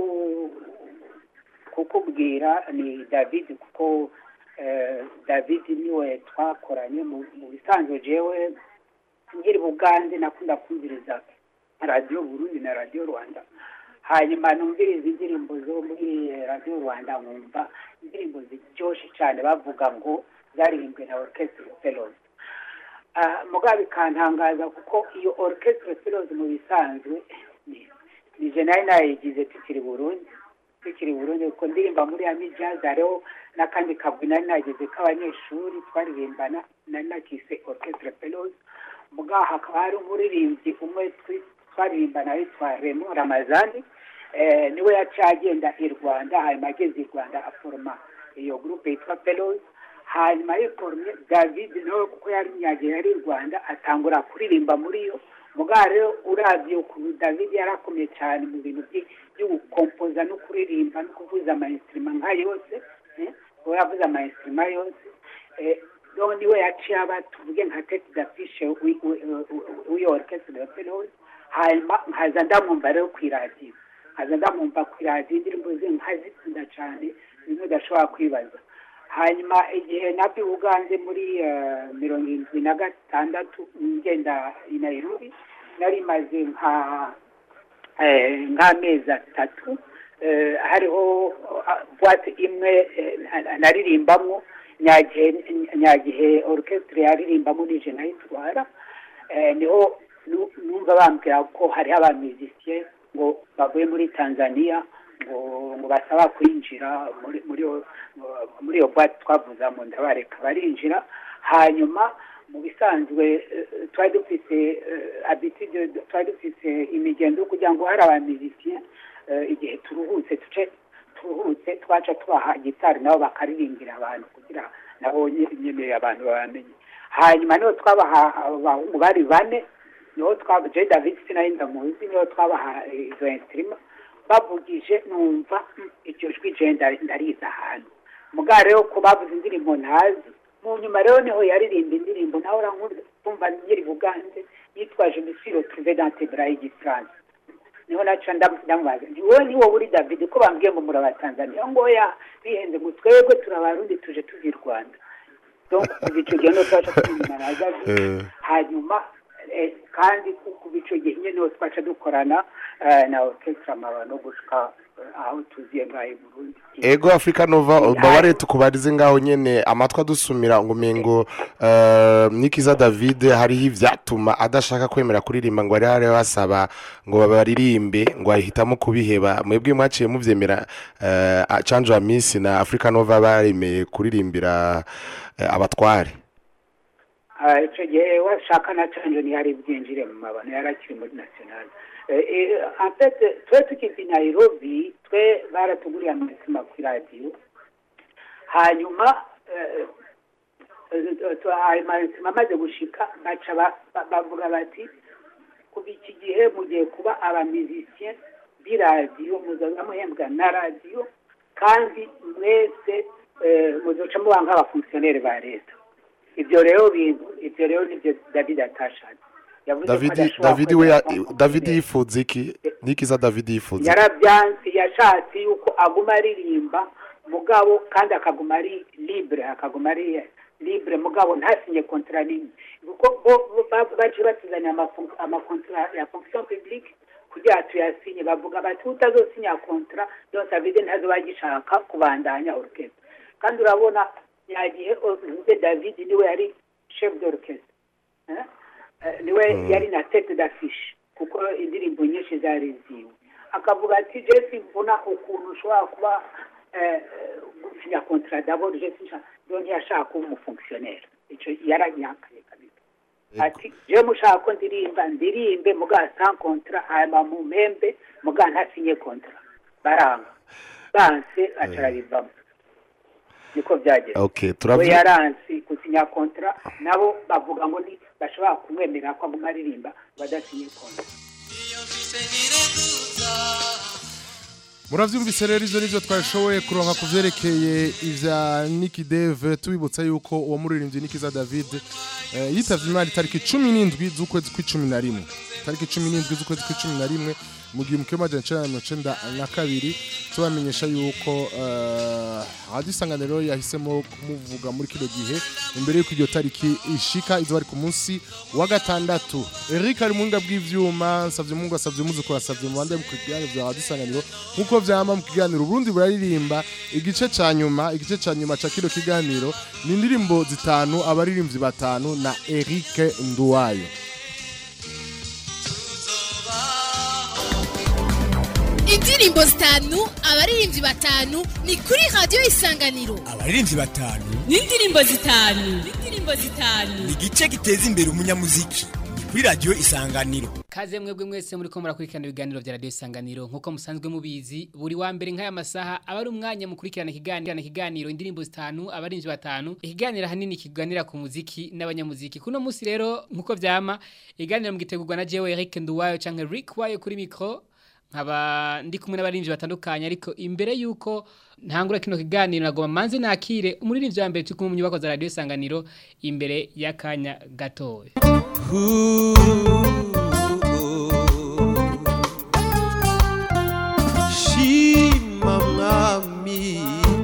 kukubwira ni David kuko David niwe twakoranye mu bisanzwe jewe ngiri Bugande nakunda kumviriza Radio Burundi na Radio Rwanda. Hanyuma numviriza indirimbo zo muri Radio Rwanda nkumva indirimbo ziryoshe cyane bavuga ngo zaririmbwe na Orchestre Fellows. Mugabe kantangaza kuko iyo Orchestre Fellows mu bisanzwe ni jenai nayigize tukiri Burundi kuko ndirimba muri Ami Jazz rero nakandi kabwina nagize k'abanyeshuri twaririmbana nakise Orchestre Fellows. Mugaha hakaba hari umuririmbyi umwe twaririmbana witwa Remo Ramazani. Niwe yacagenda i Rwanda hanyuma ageze i Rwanda aforma iyo groupe yitwa Fellows. Hanyuma yiformye David nawe kuko yari nyagiye yari i Rwanda atangura kuririmba muri yo. Mugare uravye ku David yarakomeye cyane mu bintu byo gukompoza no kuririmba no kuvuza ama-instrument nka yose. Yavuze ama-instrument yose. Donc niwe yaciye abatuvuge nka tête d'affiche uyo Orchestre de Fellows. Hanyuma nkaza ndamwumva rero kw'iradiyo indirimbo ze nkazikunda cyane bimwe udashobora kwibaza. Hanyuma igihe nabyo Uganda muri 76 ngenda i Nairobi nari maze nk'amezi 3 hariho boîte imwe naririmbamo nyagihe orchestre yaririmbamo nije nayitwara niho numva bambwira ko hari abamuziciens ngo bavuye muri Tanzania ngo basaba kwinjira muri yo boîte twavuza mu ndabareka barinjira. Hanyuma mu bisanzwe twari dufise habitude twari dufise imigendo kugira ngo hari abamuziciens igihe turuhutse twaca tubaha gitari nabo bakaririmbira abantu kugira nabo nyene abantu bamenye. Hanyuma niho twabaha abahungu bari bane niho twabaje David sinahinda muzi niho twabaha izo instrument bavugije numva icyo jwi je ndariza ahantu mugare yo ko bavuze indirimbo ntazi mu nyuma rero niho yaririmba indirimbo nawe uramva nyiri buganze yitwaje imisiro trouvé dans tes bras y'igifaransa niho naca ndamubaza wowe ni wowe uri David ko bambwiye ngo muri abatanzania ngoya bihenze ngo twebwe turabarundi tuje tuvi Rwanda donc kubico gihe no twaca kumenya hanyuma kandi kubico gihe nyene twaca dukorana na orchestra mabano gushika aho tuziye ngaye Burundi ego Africa Nova babare tukubarize ngaho nyene amatwa dusumira ngo mengo Nikiza David hariho ivyatuma adashaka kwemera kuririmba ngo ari hare basaba ngo babaririmbe ngo ahitamo kubiheba mwebwe mwaciye muvyemera Chanjo Miss na Africa Nova baremeye kuririmbira abatware ico gihe washaka na Chanjo ni hari byinjire mu mabano yarakiri muri national en fait twe tukizi Nairobi twe baratuguriye amatima ku radio hanyuma amaze gushika baca bavuga bati kuba iki gihe mugiye kuba abamizisien b'iradiyo muzaza muhembwa na radiyo kandi mwese muzoca muba nk'abafonctionnaire ba leta ibyo rero nibyo David atashatse David yifuza iki Nikiza David yifuza yarabyansi yashatse yuko aguma aririmba mugabo kandi akaguma ari libre mugabo ntasinye contrat nini kuko baje batuzanya amakontra ya fonction publique kugira tuyasinye bavuga bati utazosinya contrat donc David ntazo bagishaka kubandanya orchestre kandi urabona yagiye David niwe yari chef d'orchestre niwe yari na tête d'affiche kuko indirimbo nyinshi zari ziwe akavuga ati je simvuna ukuntu ushobora kuba gusinya contrat d'abord je sinja donc yashaka kuba umufonctionnaire ico yaranyakaye kabisa ati je mushaka ko ndirimbe muga sans contrat hama mu membe muga ntasinye contrat baranga banse acarabivamo niko byageze okay turavye yaransi kusinya contrat nabo bavuga ngo ni bashobora kumwemera ko amaririmba badasinye contrat muravyumvise rero izo nivyo twashoboye kuronka kuvyerekeye ivya Nicky Dave tubibutsa yuko uwo muririmbyi Nikiza David yitavye imana tariki 17 z'ukwezi kwa11 tariki 17 z'ukwezi kwa 11 mu gihe mukemaje na kabiri tubamenyesha yuko hadisanganiro yahisemo kumuvuga muri kino gihe imbere y'uko iryo tariki ishika izo bari ku munsi wa gatandatu Eric ari munga bw'ivyuma savye mungu asavye muzuko asavye mu bande mu kiganiro bya hadisanganiro nkuko vyama mu kiganiro Burundi buraririmba igice ca nyuma ca kino kiganiro ni indirimbo zitanu abaririmbyi batanu na Eric Nduwayo indirimbo zitanu abaririmbyi batanu ni kuri radio Isanganiro abaririmbyi batanu n'indirimbo zitanu ni igice giteza imbere umunyamuziki kuri radio Isanganiro kaze mwebwe mwese muri ko murakurikirana ibiganiro vya radio Isanganiro nkuko musanzwe mubizi buri wa mbere nk'aya masaha abari umwanya mukurikirana ikiganiro indirimbo zitanu abaririmbyi batanu ikiganiro hanini kiganira ku muziki n'abanyamuziki kuno musi rero nkuko vyama iganiro mugitegurwa na jewe Eric Nduwayo canke Rick Wayo kuri micro nkaba ndi kumwe n'abaririmbyi batandukanye ariko imbere yuko ntangura kino kiganiro nagoma manze nakire umuririmbyi wa mbere turi kumwe mu nyubako za radio Isanganiro imbere y'akanya gatoya shima mwami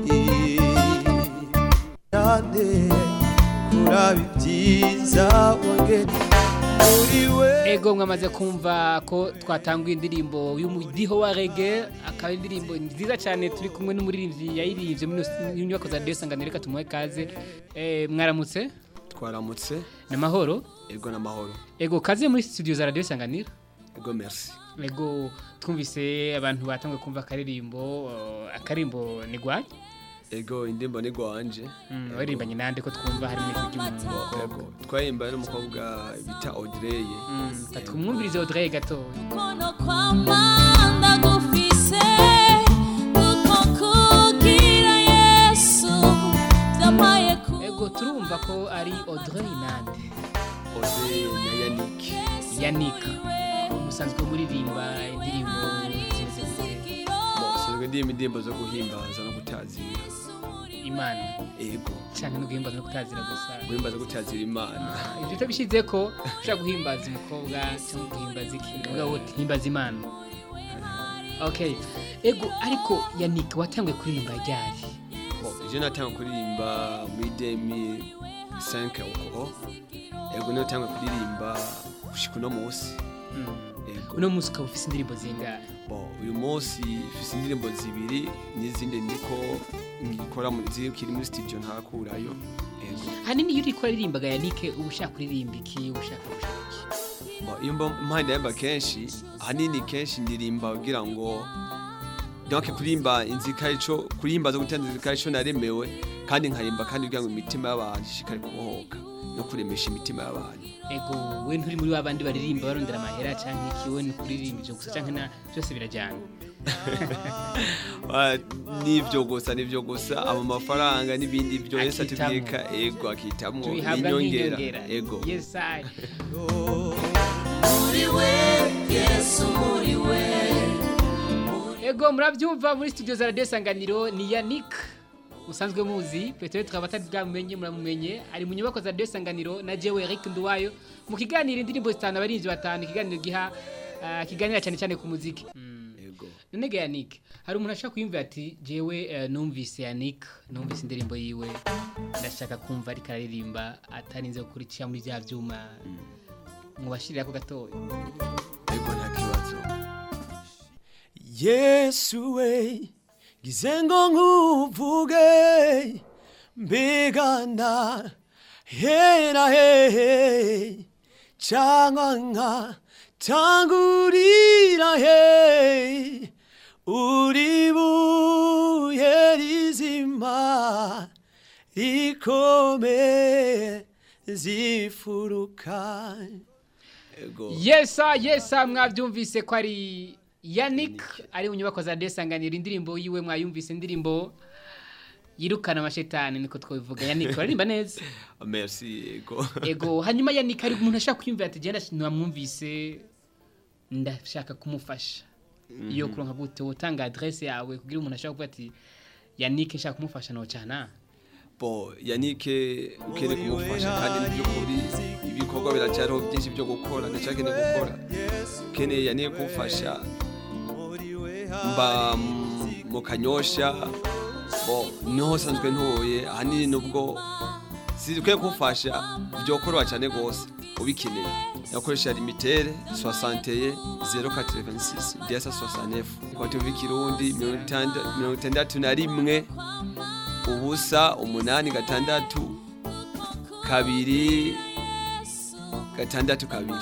yade kurabibyiza wangeni ego mwamaze kumva ko twatanguye indirimbo y'umudiho wa reggae akaba indirimbo nziza cyane turi kumwe n'umuririmbyi yayiririmbye mu nyubako za Radio Isanganiro reka tumuhe kaze mwaramutse twaramutse namahoro ego namahoro ego kaze muri studio za Radio Isanganiro ego merci ego twumvise abantu batangwe kumva akarimbo ni gwaje ego indimbo ni gwanje waririmbanye nande ko twumva harimo ego twayimbaye n'umukobwa bita Audrey tatwumvirize Audrey gato kono kwa manda gufise uko kugira Yesu zamaye ku ego turumva ko ari Audrey nande Audrey na Yannick musanzwe muririmba indirimbo indirimbo zo guhimbaza no gutazira imana ego cyane no guhimbaza no kutazira gusa guhimbaza gutazira imana ibyo utabishyize ko ushaka guhimbaza umukobwa cyangwa guhimbaza iki mugabo himbaza imana okay ego ariko Yannick watangiye kuririmba ryari je natangiye kuririmba muri 2005 uko ego natangiye kuririmba ushika no munsi uno munsi ukaba ufise indirimbo zingahe uyu munsi ufise indirimbo zibiri n'izindi ndiko ngikora kiri muri studio ntakurayo hanini iyo uriko aririmbaga Yannick uba ushaka kuririmba iki ushaka iyo mpande yamba kenshi hanini kenshi ndirimba kugira ngo donc kurimba inzikarico kurimba zo gutanza inzikarico naremewe kandi nkarimba kandi kugira ngo imitima y'abantu ishikare kubohoka no kuremesha imitima y'abantu ego we nturi muri babandi baririmba barondera amahera canke iki we ni kuririmba ivyo gusa canke na byose birajyana nivyo gusa aba mafaranga n'ibindi byo yese atubika ego akitamwo n'inyongera ego yes I muri we Yesu muri we ego murabyumva muri studio za Radio Isanganiro ni Yannick usanzwe muzi peut-être abatadbwamenye muramumenye ari mu nyubako za Radio Isanganiro na jewe Eric Nduwayo mu kiganiro indirimbo zitanu abarinzi batanu kiganiro giha kiganira cyane ku muziki ego none Yannick hari umuntu ashaka kuyumva ati jewe numvise Yannick numvise indirimbo yiwe ndashaka kumva ari karirimba atarinze gukurikira muri bya byuma mubashirira ko gatoya ego nta kibazo Yesu we gizengo nkuvuge mbegana hera he changanga tangurira he uribu yerizima ikome zifuruka Yesa mwabyumvise ko ari Yannick ari mu nyubako za Desanganira indirimbo yiwe mwayumvise indirimbo yirukana amashetani niko twabivuga Yannick aririmba neza merci ego hanyuma Yannick ari umuntu ashaka kwiyumvira ati genda namwumvise ndashaka kumufasha iyo kuronka gute utanga adresse yawe kugira umuntu ashaka kuvuga ati Yannick nshaka kumufasha no cyana Yannick ukere kumufasha kandi n'ibyo kuri ibikorwa biracyariho byinshi byo gukora ndashaka ne gukora kene Yannick kumufasha mba mu Kanyosha niho sanzwe ntoye ahanini nubwo sizikwiye kumufasha byo korwa cyane gose ubikeneye yakoresha limitere 61 086 desa 69 kwa tuvi kirundi 61 ubusa 8 6 2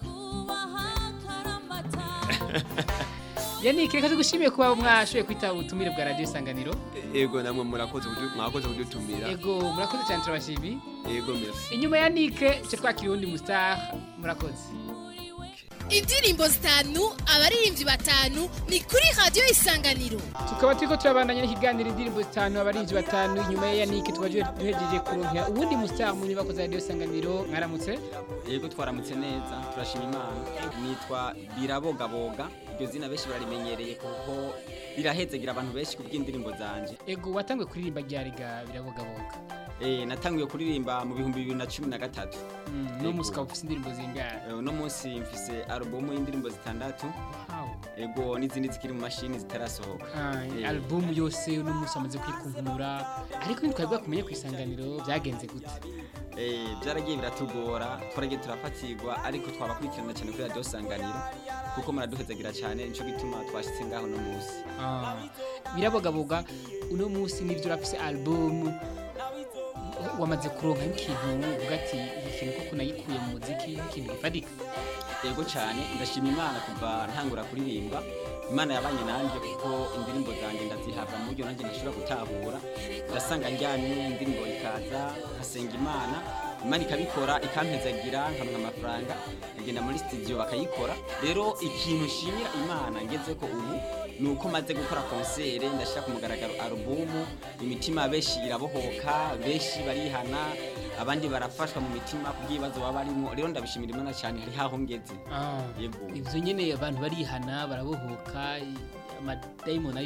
Yannick reka tugushimiye kuba mwashoye kwita ubutumire bwa Radio Isanganiro ego namwe mwakoze kudutumira ego murakoze cyane turabashimi ego merci inyuma ya Yannick cyo twakira undi mustar murakoze indirimbo zitanu abaririmbyi batanu ni kuri Radio Isanganiro tukaba turiko turabandanya n'ikiganiro indirimbo zitanu abaririmbyi batanu inyuma ya Yannick twaje duhejeje kuronka ubundi mustar mu nyubako za Radio Isanganiro mwaramutse yego twaramutse neza turashima Imana nitwa Birabogaboga iryo zina benshi barimenyereye kuko birahezegira abantu benshi kubw'indirimbo zanje ego watangwe kuririmba ryariga Birabogaboga natangiye kuririmba mu 2013 no musika ufise indirimbo zingahe no munsi mfise album y'indirimbo zitandatu ego n'izindi zikiri mu mashini zitarasohoka album yose no munsi amaze kwikunkumura ariko ntitwabwa kumenya kwisanganiro byagenze gute byaragiye biratugora twaragiye turafatirwa ariko twabakurikirana cyane kuri Radio Isanganiro kuko muraduhezagira cyane nico gituma twashitse ngaho no munsi Birabogaboga uno munsi nivyo urafise album wamaze kuronka ikintu uvuga ati ikintu koko nayikuye mu muziki ikintu gifadika yego cyane ndashima Imana kuva ntangura kuririmba Imana yabanye nanjye kuko indirimbo zanjye ndazihabwa mu buryo nanjye ntashobora gutahura ndasanga njyanye indirimbo ikaza nkasenga Imana ikabikora ikampezagira nkamwe amafaranga ngenda muri studio bakayikora rero ikintu shimira Imana ngeze ko ubu nuko maze gukora concert ndashaka kumugaragaro album imitima beshi irabohoka beshi barihana abandi barafashwa mu mitima kubyibazo babarimo rero ndabishimira Imana cyane hari haho ngeze yego ivyo nyene abantu barihana barabohoka ama diamond ariruka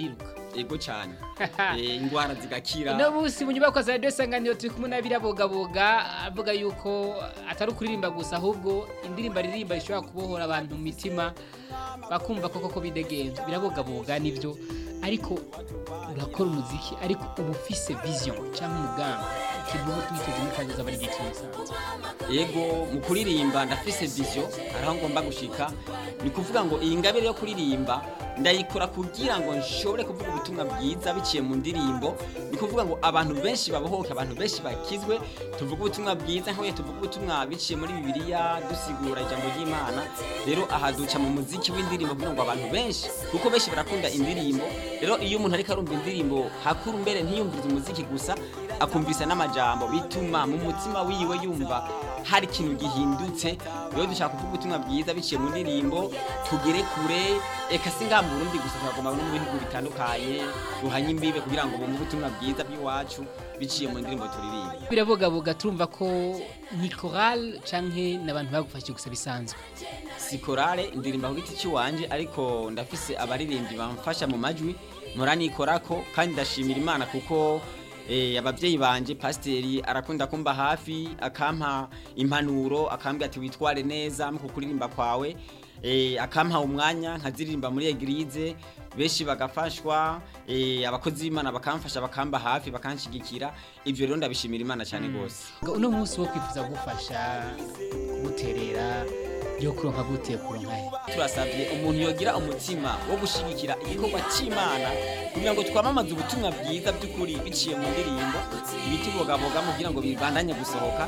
ego cyane ingwara zigakira no busi mu nyubako za Radio Isanganiro turi kumwe n'abirabogaboga avuga yuko atari kuririmba gusa ahubwo indirimbo aririmba ishobora kubohora abantu mu mitima bakumva koko bidegenza birabogaboga nivyo ariko urakora umuziki ariko uba ufise vision cyangwa umugambi kibugo twiteze n'ikazoza bari gikimusanze yego mu kuririmba ndafise vision araho ngomba gushika ni kuvuga ngo iyi ngabire yo kuririmba ndayikora kugira ngo nshobore kuvuga ubutumwa bwiza biciye mu ndirimbo ni kuvuga ngo abantu benshi babohoke abantu benshi bakizwe tuvuga ubutumwa bwiza nko tuvuga ubutumwa biciye muri Bibiliya dusigura ijambo ry'Imana rero ahaduca mu muziki w'indirimbo kugira ngo abantu benshi kuko benshi barakunda indirimbo rero iyo umuntu ariko arumva indirimbo hakuru mbere ntiyumvize umuziki gusa akumvisa n'amajambo bituma mu mutima wiwe yumva hari ikintu gihindutse rero dushaka kuvuga ubutumwa bwiza biciye mu ndirimbo tugere kure eka singa mu Burundi gusa twagomba no mu bihugu bitandukanye ruhanye imbibe kugira ngo bumve ubutumwa bwiza bw'iwacu biciye mu ndirimbo turirimba birabogaboga turumva ko ni chorale canke n'abantu bagufashije gusa bisanzwe si chorale indirimba ku giti cy'uwanje ariko ndafise abaririmbyi bamfasha mu majwi muranikorako kandi ndashimira Imana kuko abavyeyi banje pasteri arakunda kumba hafi akampa impanuro akambwira ati witware neza mu kuririmba kwawe akampa umwanya nkaziririmba muri eglise beshi bagafashwa abakozi b'Imana bakamfasha bakamba hafi bakanshigikira ivyo rero ndabishimira Imana cyane gose uno munsi wo kwifuza gufasha guterera yo kuronka gute kuronka turasabye umuntu yogira umutima wo gushigikira igikorwa cy'Imana kugira ngo twamamaze ubutumwa bwiza by'ukuri biciye mu ndirimbo ibitubogaboga mu kugira ngo bibandanye gusohoka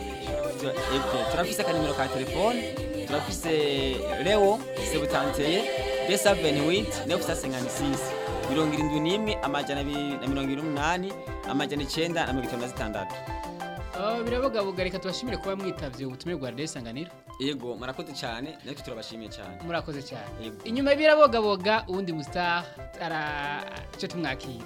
turafise akanimero ka telefone turafise Leo Sebutanteye D78 956 71 amajana 228 amajana 956 birabogaboga reka tubashimire kuba mwitavye ubutumire bwa Radio Isanganiro yego murakoze cyane natwe turabashimiye cyane murakoze cyane inyuma birabogaboga uwundi mustar cyo tumwakira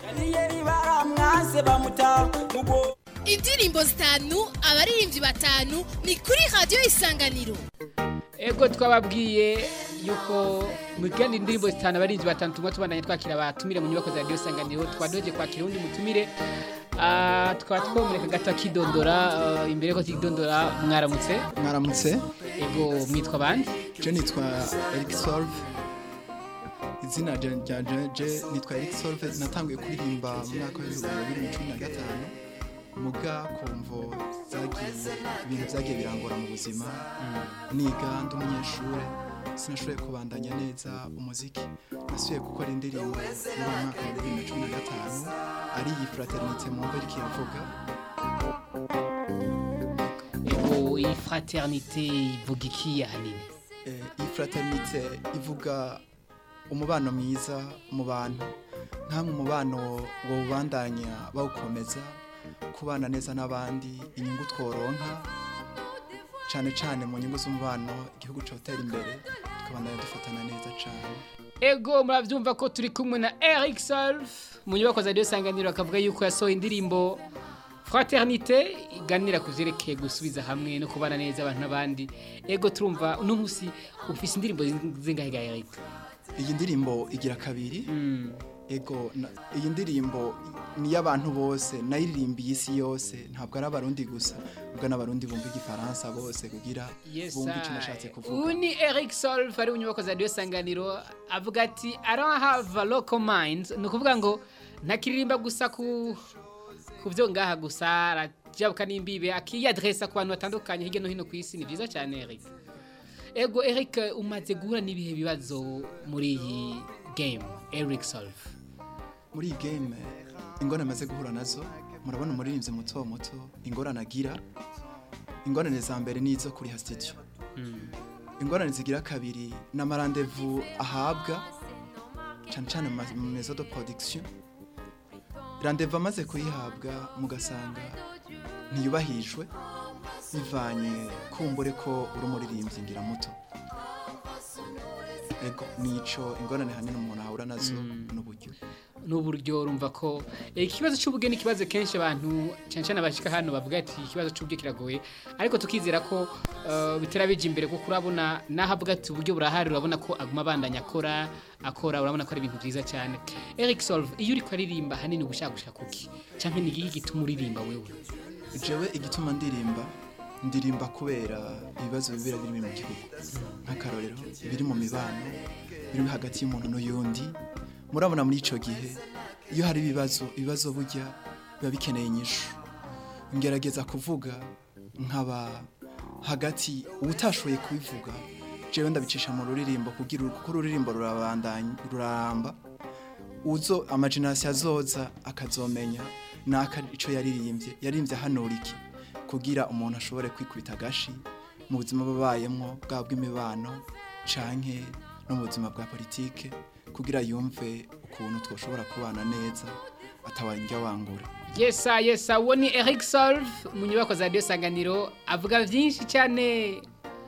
indirimbo zitanu abaririmbyi batanu ni kuri Radio Isanganiro ego twababwiye yuko mugandi indirimbo zitanu abaririmbyi batanu tumwe tubandanye twakira abatumire mu nyubako za Radio Isanganiro twadoje kwakira undi mutumire twatwomureka gato kidondora imbere ko kidondora mwaramutse ego mwitwa bandi je nitwa Eric Solve izina je nitwa Eric Solve natanguye kuririmba mu mwaka wa 2015 muga kumvo zagiye ibintu byagiye birangora mu buzima niga ndi umunyeshuri sinashoboye kubandanya neza umuziki nasubiye gukora indirimbo muri mwaka wa 2015 ari iyi fraternité mu mbere kiyavuga ego iyi fraternité ivuga iki ahanini iyi fraternité ivuga umubano mwiza mu bantu nkamwe umubano wo ubandanya bawukomeza kubana neza n'abandi inyungu tworonka cyane mu nyungu z'umubano igihugu cyotera imbere tukabandanya dufatana neza cyane ego muravyumva ko turi kumwe na Eric Solve mu nyubako za Radio Isanganiro akavuga yuko yasohoye indirimbo fraternité iganira kuvyerekeye gusubiza hamwe no kubana neza abantu n'abandi ego turumva uno munsi ufise indirimbo zingahe ga Eric iyi ndirimbo igira kabiri ego iyi ndirimbo ni y'abantu bose nayiririmbiye isi yose ntabwo ari abarundi gusa ubwo n'abarundi bumva igifaransa bose kugira bumve icyo nashatse kuvuga uni Eric Solve ari unyubako za Radio Isanganiro avuga ati I don't have a local mind no kuvuga ngo ntakiririmba gusa ku byo ngaha gusa arajabuka n'imbibe akiyadressa ku bantu batandukanye hirya no hino ku isi ni byiza cyane Eric ego Eric umaze guhura n'ibihe bibazo muri iyi game Eric Solve muri iyi game ingorane amaze guhura nazo murabona umuririmbyi muto ingorane agira ingorane za mbere nizo kuri studio ingorane zigira kabiri n'amarandevu ahabwa cyane mu maison de production randevu amaze kuyihabwa mugasanga ntiyubahijwe bivanye kumbure ko uri umuririmbyi ngira muto ego nico ingorane hanini umuntu ahura nazo n'uburyo n'uburyo urumva ko ikibazo cy'ubugeni kibazo kenshi abantu cyane abashika hano bavuga ati ikibazo cy'ubugeni kiragoye ariko tukizera ko bitarabije imbere kuko urabona nahavuga ati uburyo burahari urabona ko aguma bandanya akora urabona ko ari ibintu byiza cyane. Eric Solve iyo uri kwaririmba hanini gushaka kuki cyangwa ni iki gituma uririmba wewe? Jewe igituma ndirimba kubera ibibazo bibera biri mu gihugu nk'akarorero biri mu mibano biri hagati y'umuntu n'uyundi. Murabona muri ico gihe iyo hari ibibazo burya biba bikeneye inyishu. Ngerageza kuvuga nkaba hagati utashoboye kubivuga jewe ndabicisha mu ruririmbo kugira uko ruririmbo ruraramba uzo amagination azoza akazomenya naka ico yaririmbye hanura iki kugira umuntu ashobore kwikubita gashi mu buzima babayemwo bwa bw'imibano canke no mu buzima bwa politike kugira yumve ukuntu twoshobora kubana neza atawanja wangura. Yes, woni Eric Solve mu nyubako za Radio Sanganiro avuga byinshi cyane.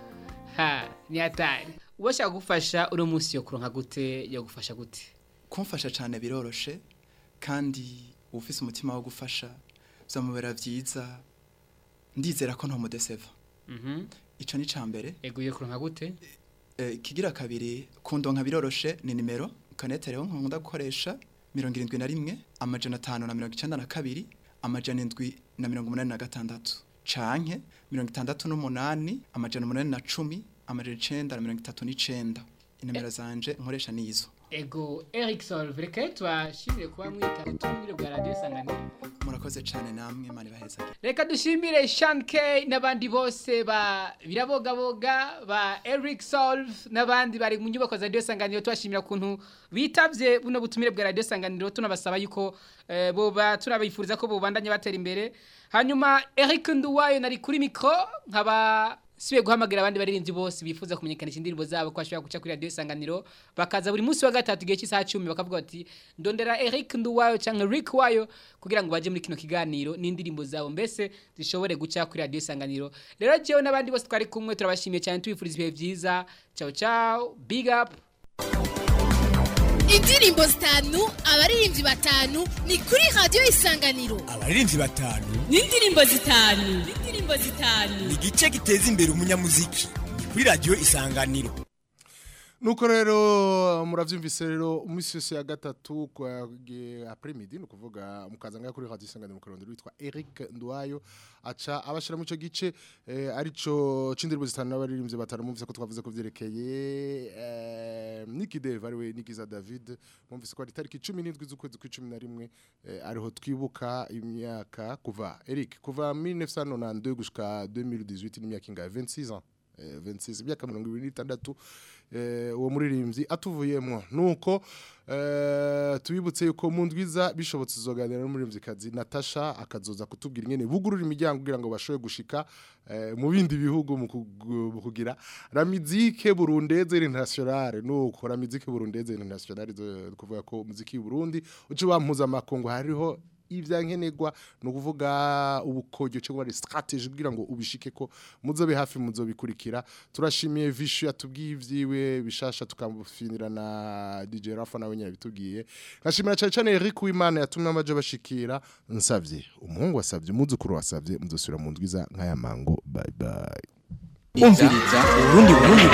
Ni atari. Ubashaka gufasha uri munsi yo kuronka gute yo gufasha gute? Kumfasha cyane biroroshe kandi ufise umutima wo gufasha zamubera vyiza. Ndizera ko ntomudeseva. Ico ni cambere. Eguye kuronka gute? Kigira kabiri kundonka biroroshe ni nimero kanetereho nkunda gukoresha 71 amajana 592 amajana 786 canke 68 amajana 810 amajana 939 inimero zanje nkoresha nizo. Ego Eric Solve reka twashimire kuba mwita tumire bwa Radio Sanganiro. Murakoze cyane namwe mani baheza. Reka dushimire Shanke nabandi bose ba birabogaboga ba Eric Solve nabandi bari mu nyubako za Radio Sanganiro twashimira kuntu bitavye buno butumire bwa Radio Sanganiro tunabasaba yuko boba turabifuriza ko bobandanye batera imbere. Hanyuma Eric Nduwayo nari kuri micro nkaba sibe guhamagara abandi baririmbyi bose bifuza kumenyekanisha indirimbo zabo ko ashobora guca kuri Radio Sanganiro bakaza buri munsi wa gatatu gihe cy'isaha 10 bakavuga ati ndondera Eric Nduwayo cyangwa Rick Wayo kugira ngo baje muri kino kiganiro n'indirimbo zabo mbese zishobore guca kuri Radio Sanganiro. Rero jewe n'abandi bose twari kumwe turabashimiye cyane tubifuriza ibihe byiza. Ciao big up. Indirimbo zitanu abaririmbyi batanu ni kuri Radio Isanganiro. Abaririmbyi batanu n'indirimbo zitanu ni igice giteza imbere umunyamuziki kuri Radio Isanganiro. Nuko rero muravyumvise rero umunsi wose ya gatatu kwa après-midi no kuvuga mukazanga kuri Radio Isanganiro mukorondero witwa Eric Nduwayo aca abashira mu cyo gice arico cindirimbo zitanu n'abaririmbyi batanu mumvise ko twavuze ko vyerekeye Nicky Dave ariwe Nikiza David mumvise ko ari tariki 17 z'ukwezi kwa 11 ariho twibuka imyaka kuva Eric kuva 1992 gushika 2018 n'imyaka inga 26 ans 26 imyaka 26 uwo muririmbyi atuvuyemo nuko tubibutse yuko mu ndwiza bishobotse zoganira n'umuririmbyikazi Natasha akazoza kutubwira ingene bugurura imiryango kugira ngo bashobe gushika mu bindi bihugu mu kugira la musique burundeze internationale nuko la musique burundeze internationale kuvuga ko muziki y'u Burundi uci bampuza makongo hariho ivyankenegwa no kuvuga ubukojo cyo ari strategy kugira ngo ubishike ko muzobe hafi muzobikurikira. Turashimiye Vishu yatubwiye ivyiwe bishasha tukamufinira na DJ Rafa nawe nyine bitubwiye. Nkashimira cyane Eric Wimana yatumye amaje bashikira nsavye umuhungu wasavye umuzukuru wasavye muzosubira mu ndwiza nk'aya mango bye bye. Umviriza urundi bari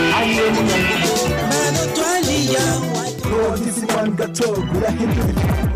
Manotwalia,